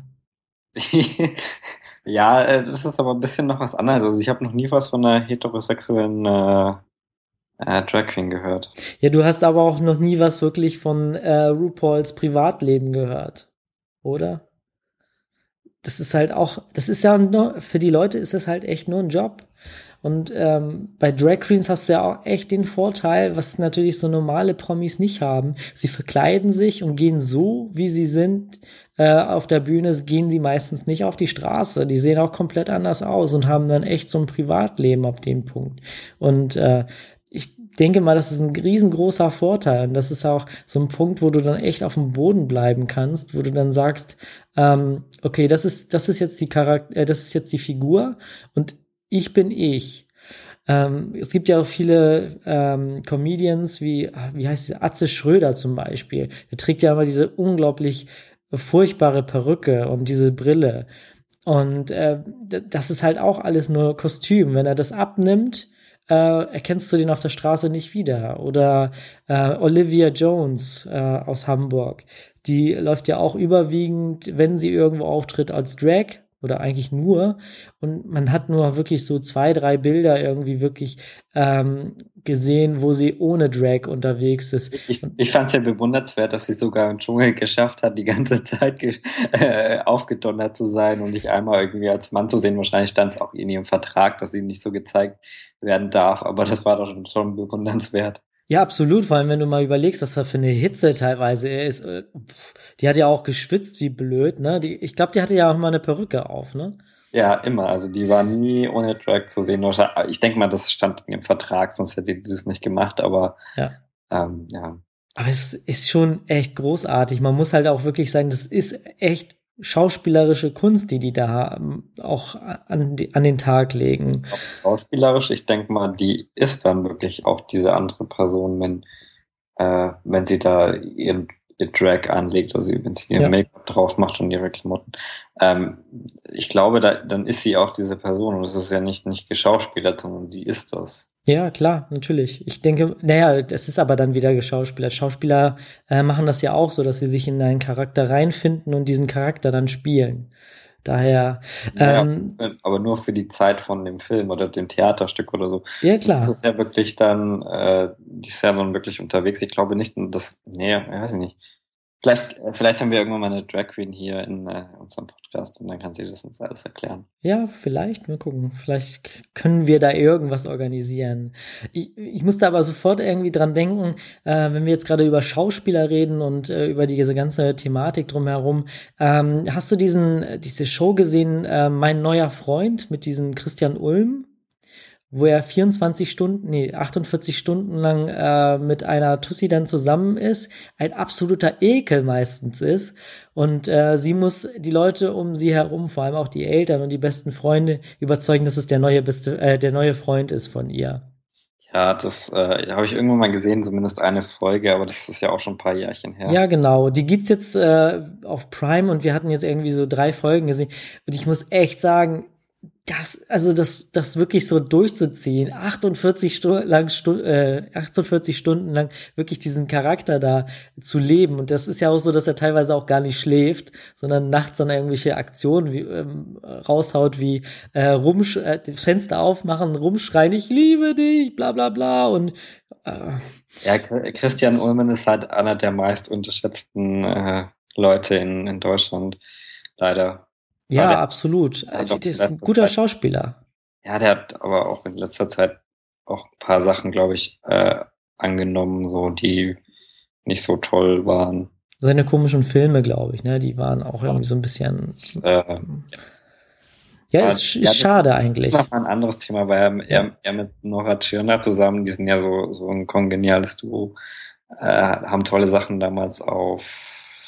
Ja, das ist aber ein bisschen noch was anderes. Also ich habe noch nie was von einer heterosexuellen Drag Queen gehört. Ja, du hast aber auch noch nie was wirklich von RuPauls Privatleben gehört, oder? Das ist halt auch, das ist ja nur, für die Leute ist das halt echt nur ein Job. Und bei Drag Queens hast du ja auch echt den Vorteil, was natürlich so normale Promis nicht haben. Sie verkleiden sich und gehen so, wie sie sind, auf der Bühne, gehen die meistens nicht auf die Straße. Die sehen auch komplett anders aus und haben dann echt so ein Privatleben ab dem Punkt. Und ich denke mal, das ist ein riesengroßer Vorteil. Und das ist auch so ein Punkt, wo du dann echt auf dem Boden bleiben kannst, wo du dann sagst, okay, das ist jetzt das ist jetzt die Figur und ich bin ich. Es gibt ja auch viele Comedians wie heißt der, Atze Schröder zum Beispiel. Der trägt ja immer diese unglaublich furchtbare Perücke und diese Brille. Und das ist halt auch alles nur Kostüm. Wenn er das abnimmt, erkennst du den auf der Straße nicht wieder. Oder Olivia Jones aus Hamburg. Die läuft ja auch überwiegend, wenn sie irgendwo auftritt, als Drag. Oder eigentlich nur. Und man hat nur wirklich so 2, 3 Bilder irgendwie wirklich gesehen, wo sie ohne Drag unterwegs ist. Ich fand es ja bewundernswert, dass sie sogar im Dschungel geschafft hat, die ganze Zeit aufgedonnert zu sein und nicht einmal irgendwie als Mann zu sehen. Wahrscheinlich stand es auch in ihrem Vertrag, dass sie nicht so gezeigt werden darf. Aber das war doch schon bewundernswert. Ja, absolut, vor allem wenn du mal überlegst, was da für eine Hitze teilweise ist. Die hat ja auch geschwitzt wie blöd, ne? Ich glaube, die hatte ja auch mal eine Perücke auf, ne? Ja, immer. Also die war nie ohne Drag zu sehen. Ich denke mal, das stand in ihrem Vertrag, sonst hätte die das nicht gemacht, aber Ja. ja. Aber es ist schon echt großartig. Man muss halt auch wirklich sagen, das ist echt schauspielerische Kunst, die da auch an den Tag legen. Auch schauspielerisch, ich denke mal, die ist dann wirklich auch diese andere Person, wenn sie da ihr Drag anlegt, also wenn sie ihr Ja. Make-up drauf macht und ihre Klamotten. Ich glaube, dann ist sie auch diese Person und es ist ja nicht geschauspielert, sondern die ist das. Ja, klar, natürlich. Ich denke, naja, das ist aber dann wieder geschauspielert. Schauspieler machen das ja auch so, dass sie sich in einen Charakter reinfinden und diesen Charakter dann spielen. Daher, Naja, aber nur für die Zeit von dem Film oder dem Theaterstück oder so. ja Das klar. ist ja wirklich dann, die ist ja dann wirklich unterwegs. Ich glaube nicht, nee, weiß ich nicht. Vielleicht haben wir irgendwann mal eine Drag Queen hier in unserem Podcast und dann kann sie das uns alles erklären. Ja, vielleicht, mal gucken. Vielleicht können wir da irgendwas organisieren. Ich musste aber sofort irgendwie dran denken, wenn wir jetzt gerade über Schauspieler reden und über diese ganze Thematik drumherum. Hast du diese Show gesehen, Mein neuer Freund mit diesem Christian Ulm? Wo er 48 Stunden lang mit einer Tussi dann zusammen ist, ein absoluter Ekel meistens ist. Und sie muss die Leute um sie herum, vor allem auch die Eltern und die besten Freunde, überzeugen, dass es der neue Freund ist von ihr. Ja, das habe ich irgendwann mal gesehen, zumindest eine Folge, aber das ist ja auch schon ein paar Jährchen her. Ja, genau. Die gibt's jetzt auf Prime und wir hatten jetzt irgendwie so 3 Folgen gesehen. Und ich muss echt sagen, das wirklich so durchzuziehen, 48 Stunden lang wirklich diesen Charakter da zu leben. Und das ist ja auch so, dass er teilweise auch gar nicht schläft, sondern nachts dann irgendwelche Aktionen raushaut, wie das Fenster aufmachen, rumschreien, ich liebe dich, bla bla bla. Und Ja, Christian Ulmen ist halt einer der meist unterschätzten Leute in Deutschland, leider. Aber ja, absolut. der hat auch Der in ist ein letzter guter Zeit, Schauspieler. ja, der hat aber auch in letzter Zeit auch ein paar Sachen, glaube ich, angenommen, so die nicht so toll waren. Seine komischen Filme, glaube ich, ne, die waren auch irgendwie Und, so ein bisschen. äh, Ja, ja, ist schade das ist noch eigentlich. mal ein anderes Thema, weil Ja. er mit Nora Tschirner zusammen, die sind ja so ein kongeniales Duo, haben tolle Sachen damals auf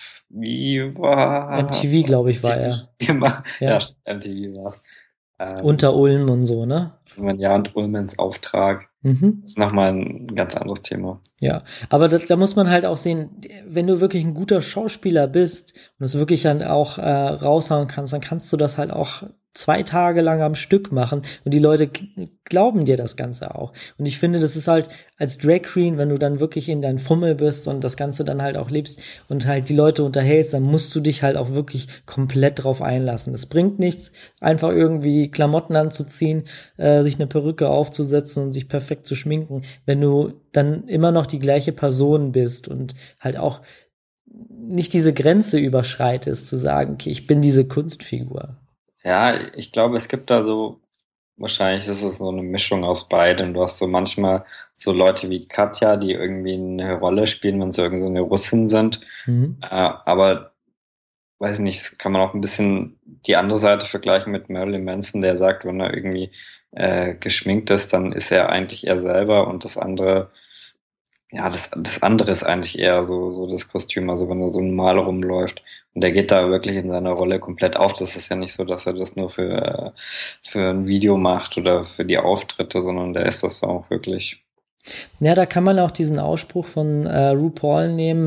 Viva MTV, glaube ich, war MTV er. gemacht. Ja, Ja. stimmt, MTV war's. Unter Ulm und so, ne? Ja, und Ullmans Auftrag Mhm. ist nochmal ein ganz anderes Thema. Ja, aber da muss man halt auch sehen, wenn du wirklich ein guter Schauspieler bist und es wirklich dann auch raushauen kannst, dann kannst du das halt auch 2 Tage lang am Stück machen und die Leute glauben dir das Ganze auch. Und ich finde, das ist halt als Drag Queen, wenn du dann wirklich in dein Fummel bist und das Ganze dann halt auch lebst und halt die Leute unterhältst, dann musst du dich halt auch wirklich komplett drauf einlassen. Es bringt nichts, einfach irgendwie Klamotten anzuziehen, sich eine Perücke aufzusetzen und sich perfekt zu schminken, wenn du dann immer noch die gleiche Person bist und halt auch nicht diese Grenze überschreitest, zu sagen, okay, ich bin diese Kunstfigur. Ja, ich glaube, es gibt da so, wahrscheinlich ist es so eine Mischung aus beidem. Du hast so manchmal so Leute wie Katja, die irgendwie eine Rolle spielen, wenn sie irgend so eine Russin sind. Mhm. Aber weiß ich nicht, das kann man auch ein bisschen die andere Seite vergleichen mit Marilyn Manson, der sagt, wenn er irgendwie geschminkt ist, dann ist er eigentlich er selber und das andere, ja, das andere ist eigentlich eher so das Kostüm, also wenn er so normal rumläuft. Und der geht da wirklich in seiner Rolle komplett auf. Das ist ja nicht so, dass er das nur für ein Video macht oder für die Auftritte, sondern der ist das auch wirklich. Ja, da kann man auch diesen Ausspruch von RuPaul nehmen,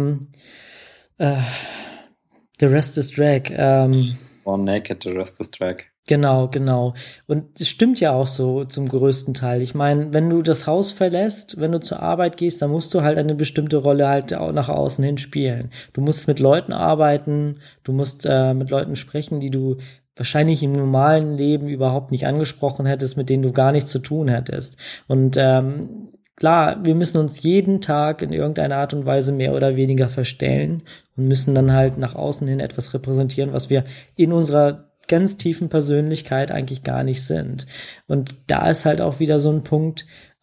äh, The rest is drag. Born naked, the rest is drag. Genau, genau. Und es stimmt ja auch so zum größten Teil. Ich meine, wenn du das Haus verlässt, wenn du zur Arbeit gehst, dann musst du halt eine bestimmte Rolle halt auch nach außen hin spielen. Du musst mit Leuten arbeiten, du musst mit Leuten sprechen, die du wahrscheinlich im normalen Leben überhaupt nicht angesprochen hättest, mit denen du gar nichts zu tun hättest. Und klar, wir müssen uns jeden Tag in irgendeiner Art und Weise mehr oder weniger verstellen und müssen dann halt nach außen hin etwas repräsentieren, was wir in unserer ganz tiefen Persönlichkeit eigentlich gar nicht sind. Und da ist halt auch wieder so ein Punkt,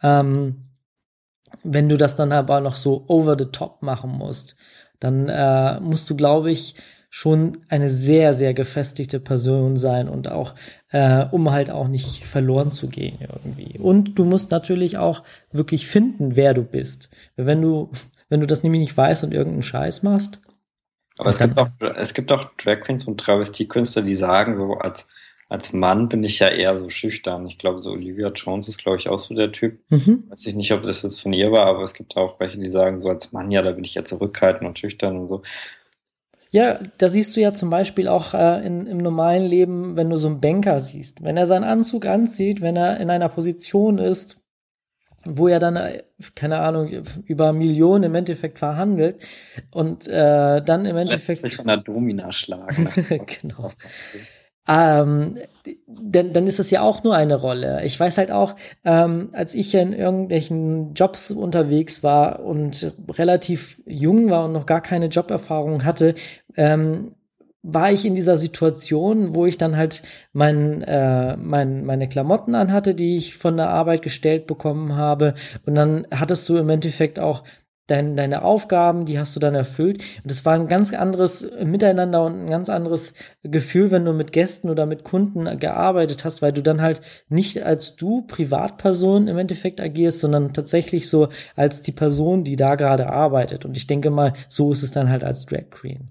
wenn du das dann aber noch so over the top machen musst, dann musst du, glaube ich, schon eine sehr, sehr gefestigte Person sein und auch, um halt auch nicht verloren zu gehen irgendwie. Und du musst natürlich auch wirklich finden, wer du bist. Wenn du das nämlich nicht weißt und irgendeinen Scheiß machst. Aber es gibt auch Drag Queens und Travestiekünstler, die sagen, so als Mann bin ich ja eher so schüchtern. Ich glaube, so Olivia Jones ist, glaube ich, auch so der Typ. Weiß ich nicht, ob das jetzt von ihr war, aber es gibt auch welche, die sagen, so als Mann, ja, da bin ich ja zurückhaltend und schüchtern und so. Ja, da siehst du ja zum Beispiel auch im normalen Leben, wenn du so einen Banker siehst. Wenn er seinen Anzug anzieht, wenn er in einer Position ist, wo er dann, keine Ahnung, über Millionen im Endeffekt verhandelt und dann im Endeffekt Lässt sich von der Domina schlagen. genau. Dann ist das ja auch nur eine Rolle. Ich weiß halt auch, als ich in irgendwelchen Jobs unterwegs war und relativ jung war und noch gar keine Joberfahrung hatte, war ich in dieser Situation, wo ich dann halt meine Klamotten anhatte, die ich von der Arbeit gestellt bekommen habe. Und dann hattest du im Endeffekt auch deine Aufgaben, die hast du dann erfüllt. Und es war ein ganz anderes Miteinander und ein ganz anderes Gefühl, wenn du mit Gästen oder mit Kunden gearbeitet hast, weil du dann halt nicht als du Privatperson im Endeffekt agierst, sondern tatsächlich so als die Person, die da gerade arbeitet. Und ich denke mal, so ist es dann halt als Drag Queen.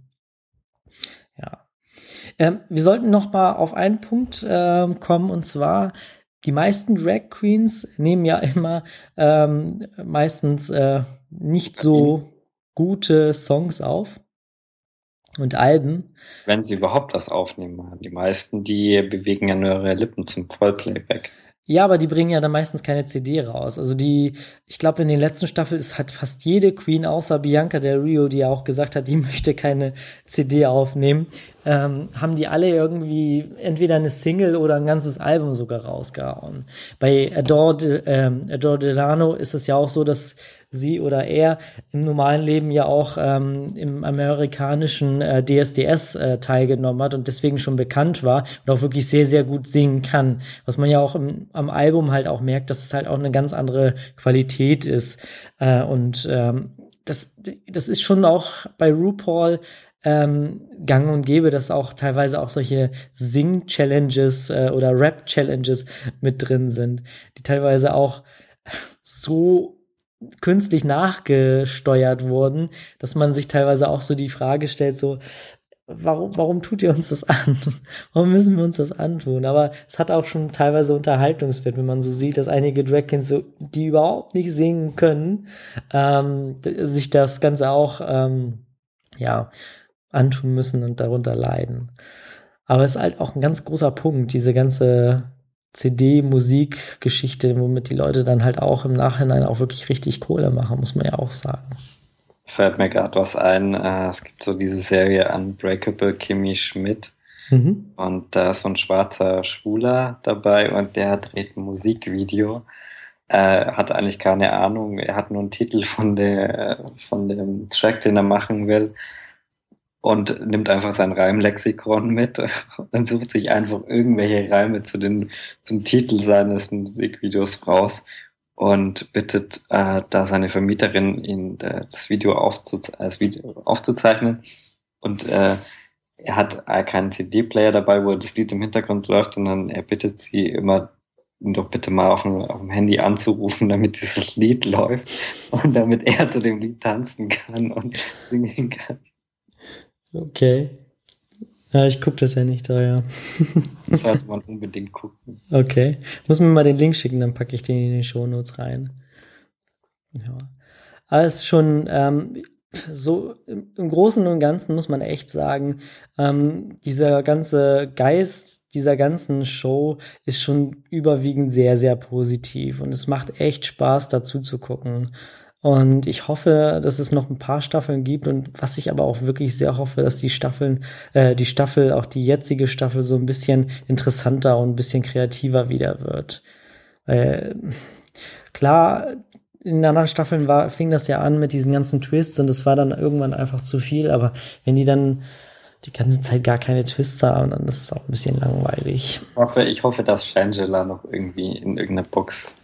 Ja. Wir sollten noch mal auf einen Punkt kommen, und zwar die meisten Drag Queens nehmen ja immer meistens nicht so gute Songs auf und Alben. Wenn sie überhaupt was aufnehmen machen. Die meisten, die bewegen ja nur ihre Lippen zum Vollplayback. Ja, aber die bringen ja dann meistens keine CD raus. Also ich glaube, in den letzten Staffeln hat fast jede Queen außer Bianca Del Rio, die ja auch gesagt hat, die möchte keine CD aufnehmen, haben die alle irgendwie entweder eine Single oder ein ganzes Album sogar rausgehauen. Bei Adore Delano ist es ja auch so, dass sie oder er im normalen Leben ja auch im amerikanischen DSDS teilgenommen hat und deswegen schon bekannt war und auch wirklich sehr, sehr gut singen kann. Was man ja auch am Album halt auch merkt, dass es halt auch eine ganz andere Qualität ist. Das ist schon auch bei RuPaul gang und gäbe, dass auch teilweise auch solche Sing-Challenges oder Rap-Challenges mit drin sind, die teilweise auch so künstlich nachgesteuert wurden, dass man sich teilweise auch so die Frage stellt, so, warum tut ihr uns das an? Warum müssen wir uns das antun? Aber es hat auch schon teilweise Unterhaltungswert, wenn man so sieht, dass einige Drag Queens, so, die überhaupt nicht singen können, sich das Ganze auch antun müssen und darunter leiden. Aber es ist halt auch ein ganz großer Punkt, diese ganze CD-Musik-Geschichte, womit die Leute dann halt auch im Nachhinein auch wirklich richtig Kohle machen, muss man ja auch sagen. Fällt mir gerade was ein. Es gibt so diese Serie Unbreakable Kimmy Schmidt. Und da ist so ein schwarzer Schwuler dabei und der dreht ein Musikvideo. Hat eigentlich keine Ahnung. Er hat nur einen Titel von dem Track, den er machen will. Und nimmt einfach sein Reimlexikon mit und sucht sich einfach irgendwelche Reime zum Titel seines Musikvideos raus und bittet da seine Vermieterin, ihn das Video aufzuzeichnen. Und er hat keinen CD-Player dabei, wo das Lied im Hintergrund läuft, sondern er bittet sie immer, ihn doch bitte mal auf dem Handy anzurufen, damit dieses Lied läuft und damit er zu dem Lied tanzen kann und singen kann. Okay. Ja, ich gucke das ja nicht da, ja. Das sollte man unbedingt gucken. Okay. Muss mir mal den Link schicken, dann packe ich den in die Shownotes rein. Ja. Aber es ist schon so im Großen und Ganzen muss man echt sagen, dieser ganze Geist dieser ganzen Show ist schon überwiegend sehr, sehr positiv und es macht echt Spaß, dazu zu gucken. Und ich hoffe, dass es noch ein paar Staffeln gibt und was ich aber auch wirklich sehr hoffe, dass die Staffel, auch die jetzige Staffel so ein bisschen interessanter und ein bisschen kreativer wieder wird. Klar, in den anderen Staffeln fing das ja an mit diesen ganzen Twists und es war dann irgendwann einfach zu viel, aber wenn die dann die ganze Zeit gar keine Twists haben, dann ist es auch ein bisschen langweilig. Ich hoffe, dass Shangela noch irgendwie in irgendeiner Box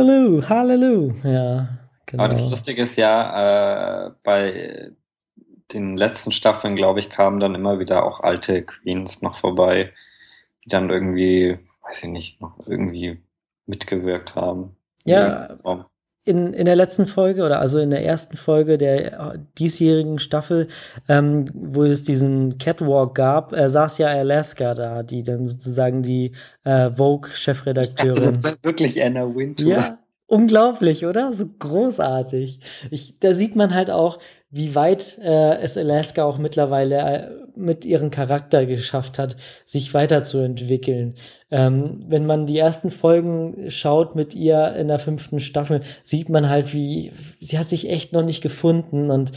Halleluja, ja, genau. Aber das Lustige ist ja, bei den letzten Staffeln, glaube ich, kamen dann immer wieder auch alte Queens noch vorbei, die dann irgendwie, weiß ich nicht, noch irgendwie mitgewirkt haben. Ja, in der letzten Folge oder also in der ersten Folge der diesjährigen Staffel, wo es diesen Catwalk gab, saß ja Alaska da, die dann sozusagen die Vogue-Chefredakteurin. Ich dachte, das wäre wirklich Anna Wintour. Ja, unglaublich, oder? So großartig. Da sieht man halt auch, wie weit es Alaska auch mittlerweile mit ihrem Charakter geschafft hat, sich weiterzuentwickeln. Wenn man die ersten Folgen schaut mit ihr in der 5. Staffel, sieht man halt, wie sie hat sich echt noch nicht gefunden und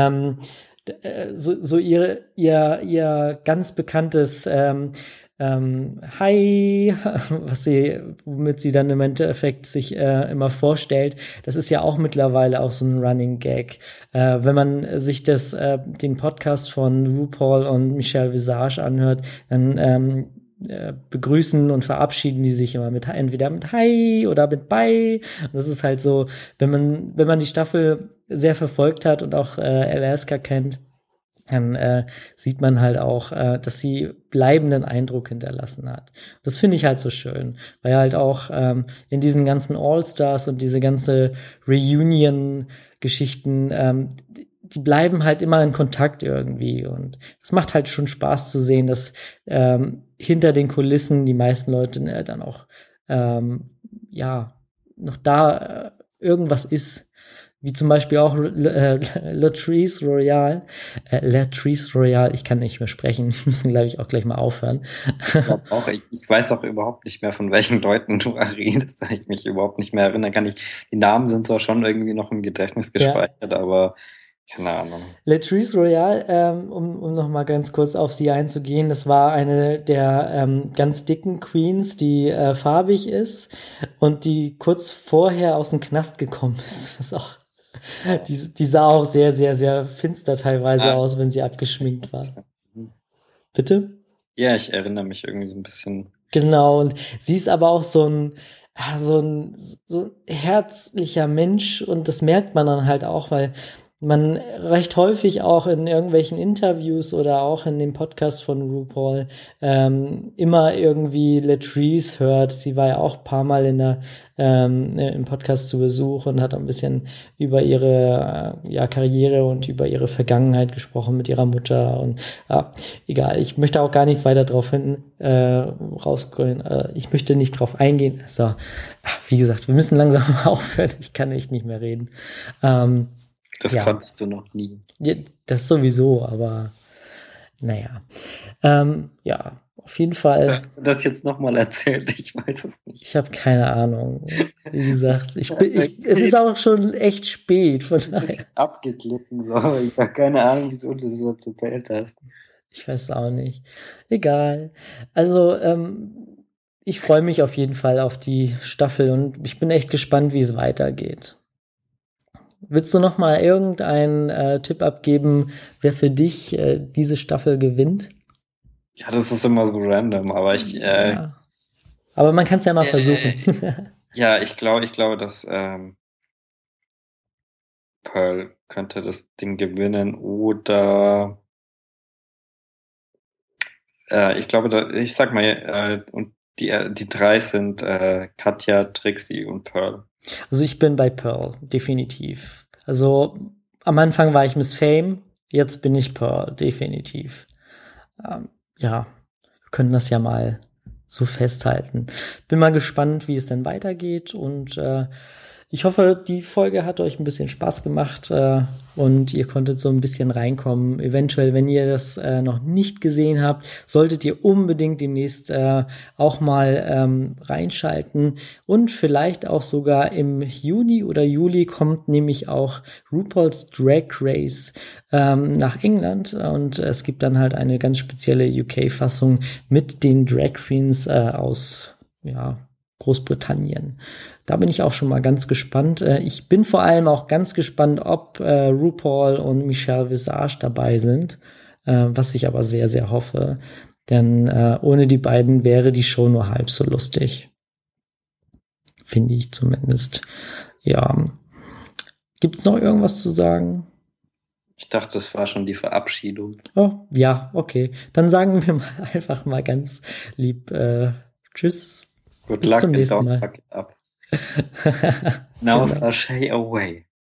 so ihr ganz bekanntes Hi, womit sie dann im Endeffekt sich immer vorstellt, das ist ja auch mittlerweile auch so ein Running Gag. Wenn man sich den Podcast von RuPaul und Michelle Visage anhört, dann begrüßen und verabschieden die sich immer entweder mit Hi oder mit Bye. Das ist halt so, wenn man die Staffel sehr verfolgt hat und auch Alaska kennt, dann sieht man halt auch, dass sie bleibenden Eindruck hinterlassen hat. Das finde ich halt so schön, weil halt auch in diesen ganzen All-Stars und diese ganze Reunion-Geschichten, die bleiben halt immer in Kontakt irgendwie und es macht halt schon Spaß zu sehen, dass hinter den Kulissen die meisten Leute dann auch noch da irgendwas ist. Wie zum Beispiel auch Latrice Royale. Latrice Royale, ich kann nicht mehr sprechen. Wir müssen, glaube ich, auch gleich mal aufhören. Ich weiß auch überhaupt nicht mehr, von welchen Leuten du redest, da ich mich überhaupt nicht mehr erinnern kann. Die Namen sind zwar schon irgendwie noch im Gedächtnis gespeichert, aber keine Ahnung. Latrice Royale, um noch mal ganz kurz auf sie einzugehen, das war eine der ganz dicken Queens, die farbig ist und die kurz vorher aus dem Knast gekommen ist, was auch die sah auch sehr, sehr, sehr finster teilweise aus, wenn sie abgeschminkt war. Bitte? Ja, ich erinnere mich irgendwie so ein bisschen. Genau, und sie ist aber auch so ein herzlicher Mensch und das merkt man dann halt auch, weil man recht häufig auch in irgendwelchen Interviews oder auch in dem Podcast von RuPaul immer irgendwie Latrice hört. Sie war ja auch ein paar Mal im Podcast zu Besuch und hat ein bisschen über ihre Karriere und über ihre Vergangenheit gesprochen mit ihrer Mutter und egal. Ich möchte auch gar nicht weiter drauf rausgehen. Ich möchte nicht drauf eingehen. So, wie gesagt, wir müssen langsam aufhören. Ich kann echt nicht mehr reden. Das konntest du noch nie. Ja, das sowieso, aber naja. Auf jeden Fall. Hast du das jetzt nochmal erzählt? Ich weiß es nicht. Ich habe keine Ahnung. Wie gesagt, es ist auch schon echt spät. Von daher. Abgeglitten, so. Ich habe keine Ahnung, wieso du das jetzt erzählt hast. Ich weiß es auch nicht. Egal. Also, ich freue mich auf jeden Fall auf die Staffel und ich bin echt gespannt, wie es weitergeht. Willst du noch mal irgendeinen Tipp abgeben, wer für dich diese Staffel gewinnt? Ja, das ist immer so random, aber Aber man kann es ja mal versuchen. Ja, ich glaube, dass Pearl könnte das Ding gewinnen oder ich glaube, ich sag mal, und die drei sind Katja, Trixie und Pearl. Also ich bin bei Pearl, definitiv. Also am Anfang war ich Miss Fame, jetzt bin ich Pearl, definitiv. Wir können das ja mal so festhalten. Bin mal gespannt, wie es denn weitergeht und ich hoffe, die Folge hat euch ein bisschen Spaß gemacht und ihr konntet so ein bisschen reinkommen. Eventuell, wenn ihr das noch nicht gesehen habt, solltet ihr unbedingt demnächst auch mal reinschalten. Und vielleicht auch sogar im Juni oder Juli kommt nämlich auch RuPaul's Drag Race nach England. Und es gibt dann halt eine ganz spezielle UK-Fassung mit den Drag Queens aus Großbritannien. Da bin ich auch schon mal ganz gespannt. Ich bin vor allem auch ganz gespannt, ob RuPaul und Michelle Visage dabei sind, was ich aber sehr, sehr hoffe. Denn ohne die beiden wäre die Show nur halb so lustig. Finde ich zumindest. Ja. Gibt's noch irgendwas zu sagen? Ich dachte, das war schon die Verabschiedung. Oh, ja, okay. Dann sagen wir mal einfach mal ganz lieb Tschüss. Good Bis luck zum and nächsten don't Mal. fuck it up. Now Genau. sashay away.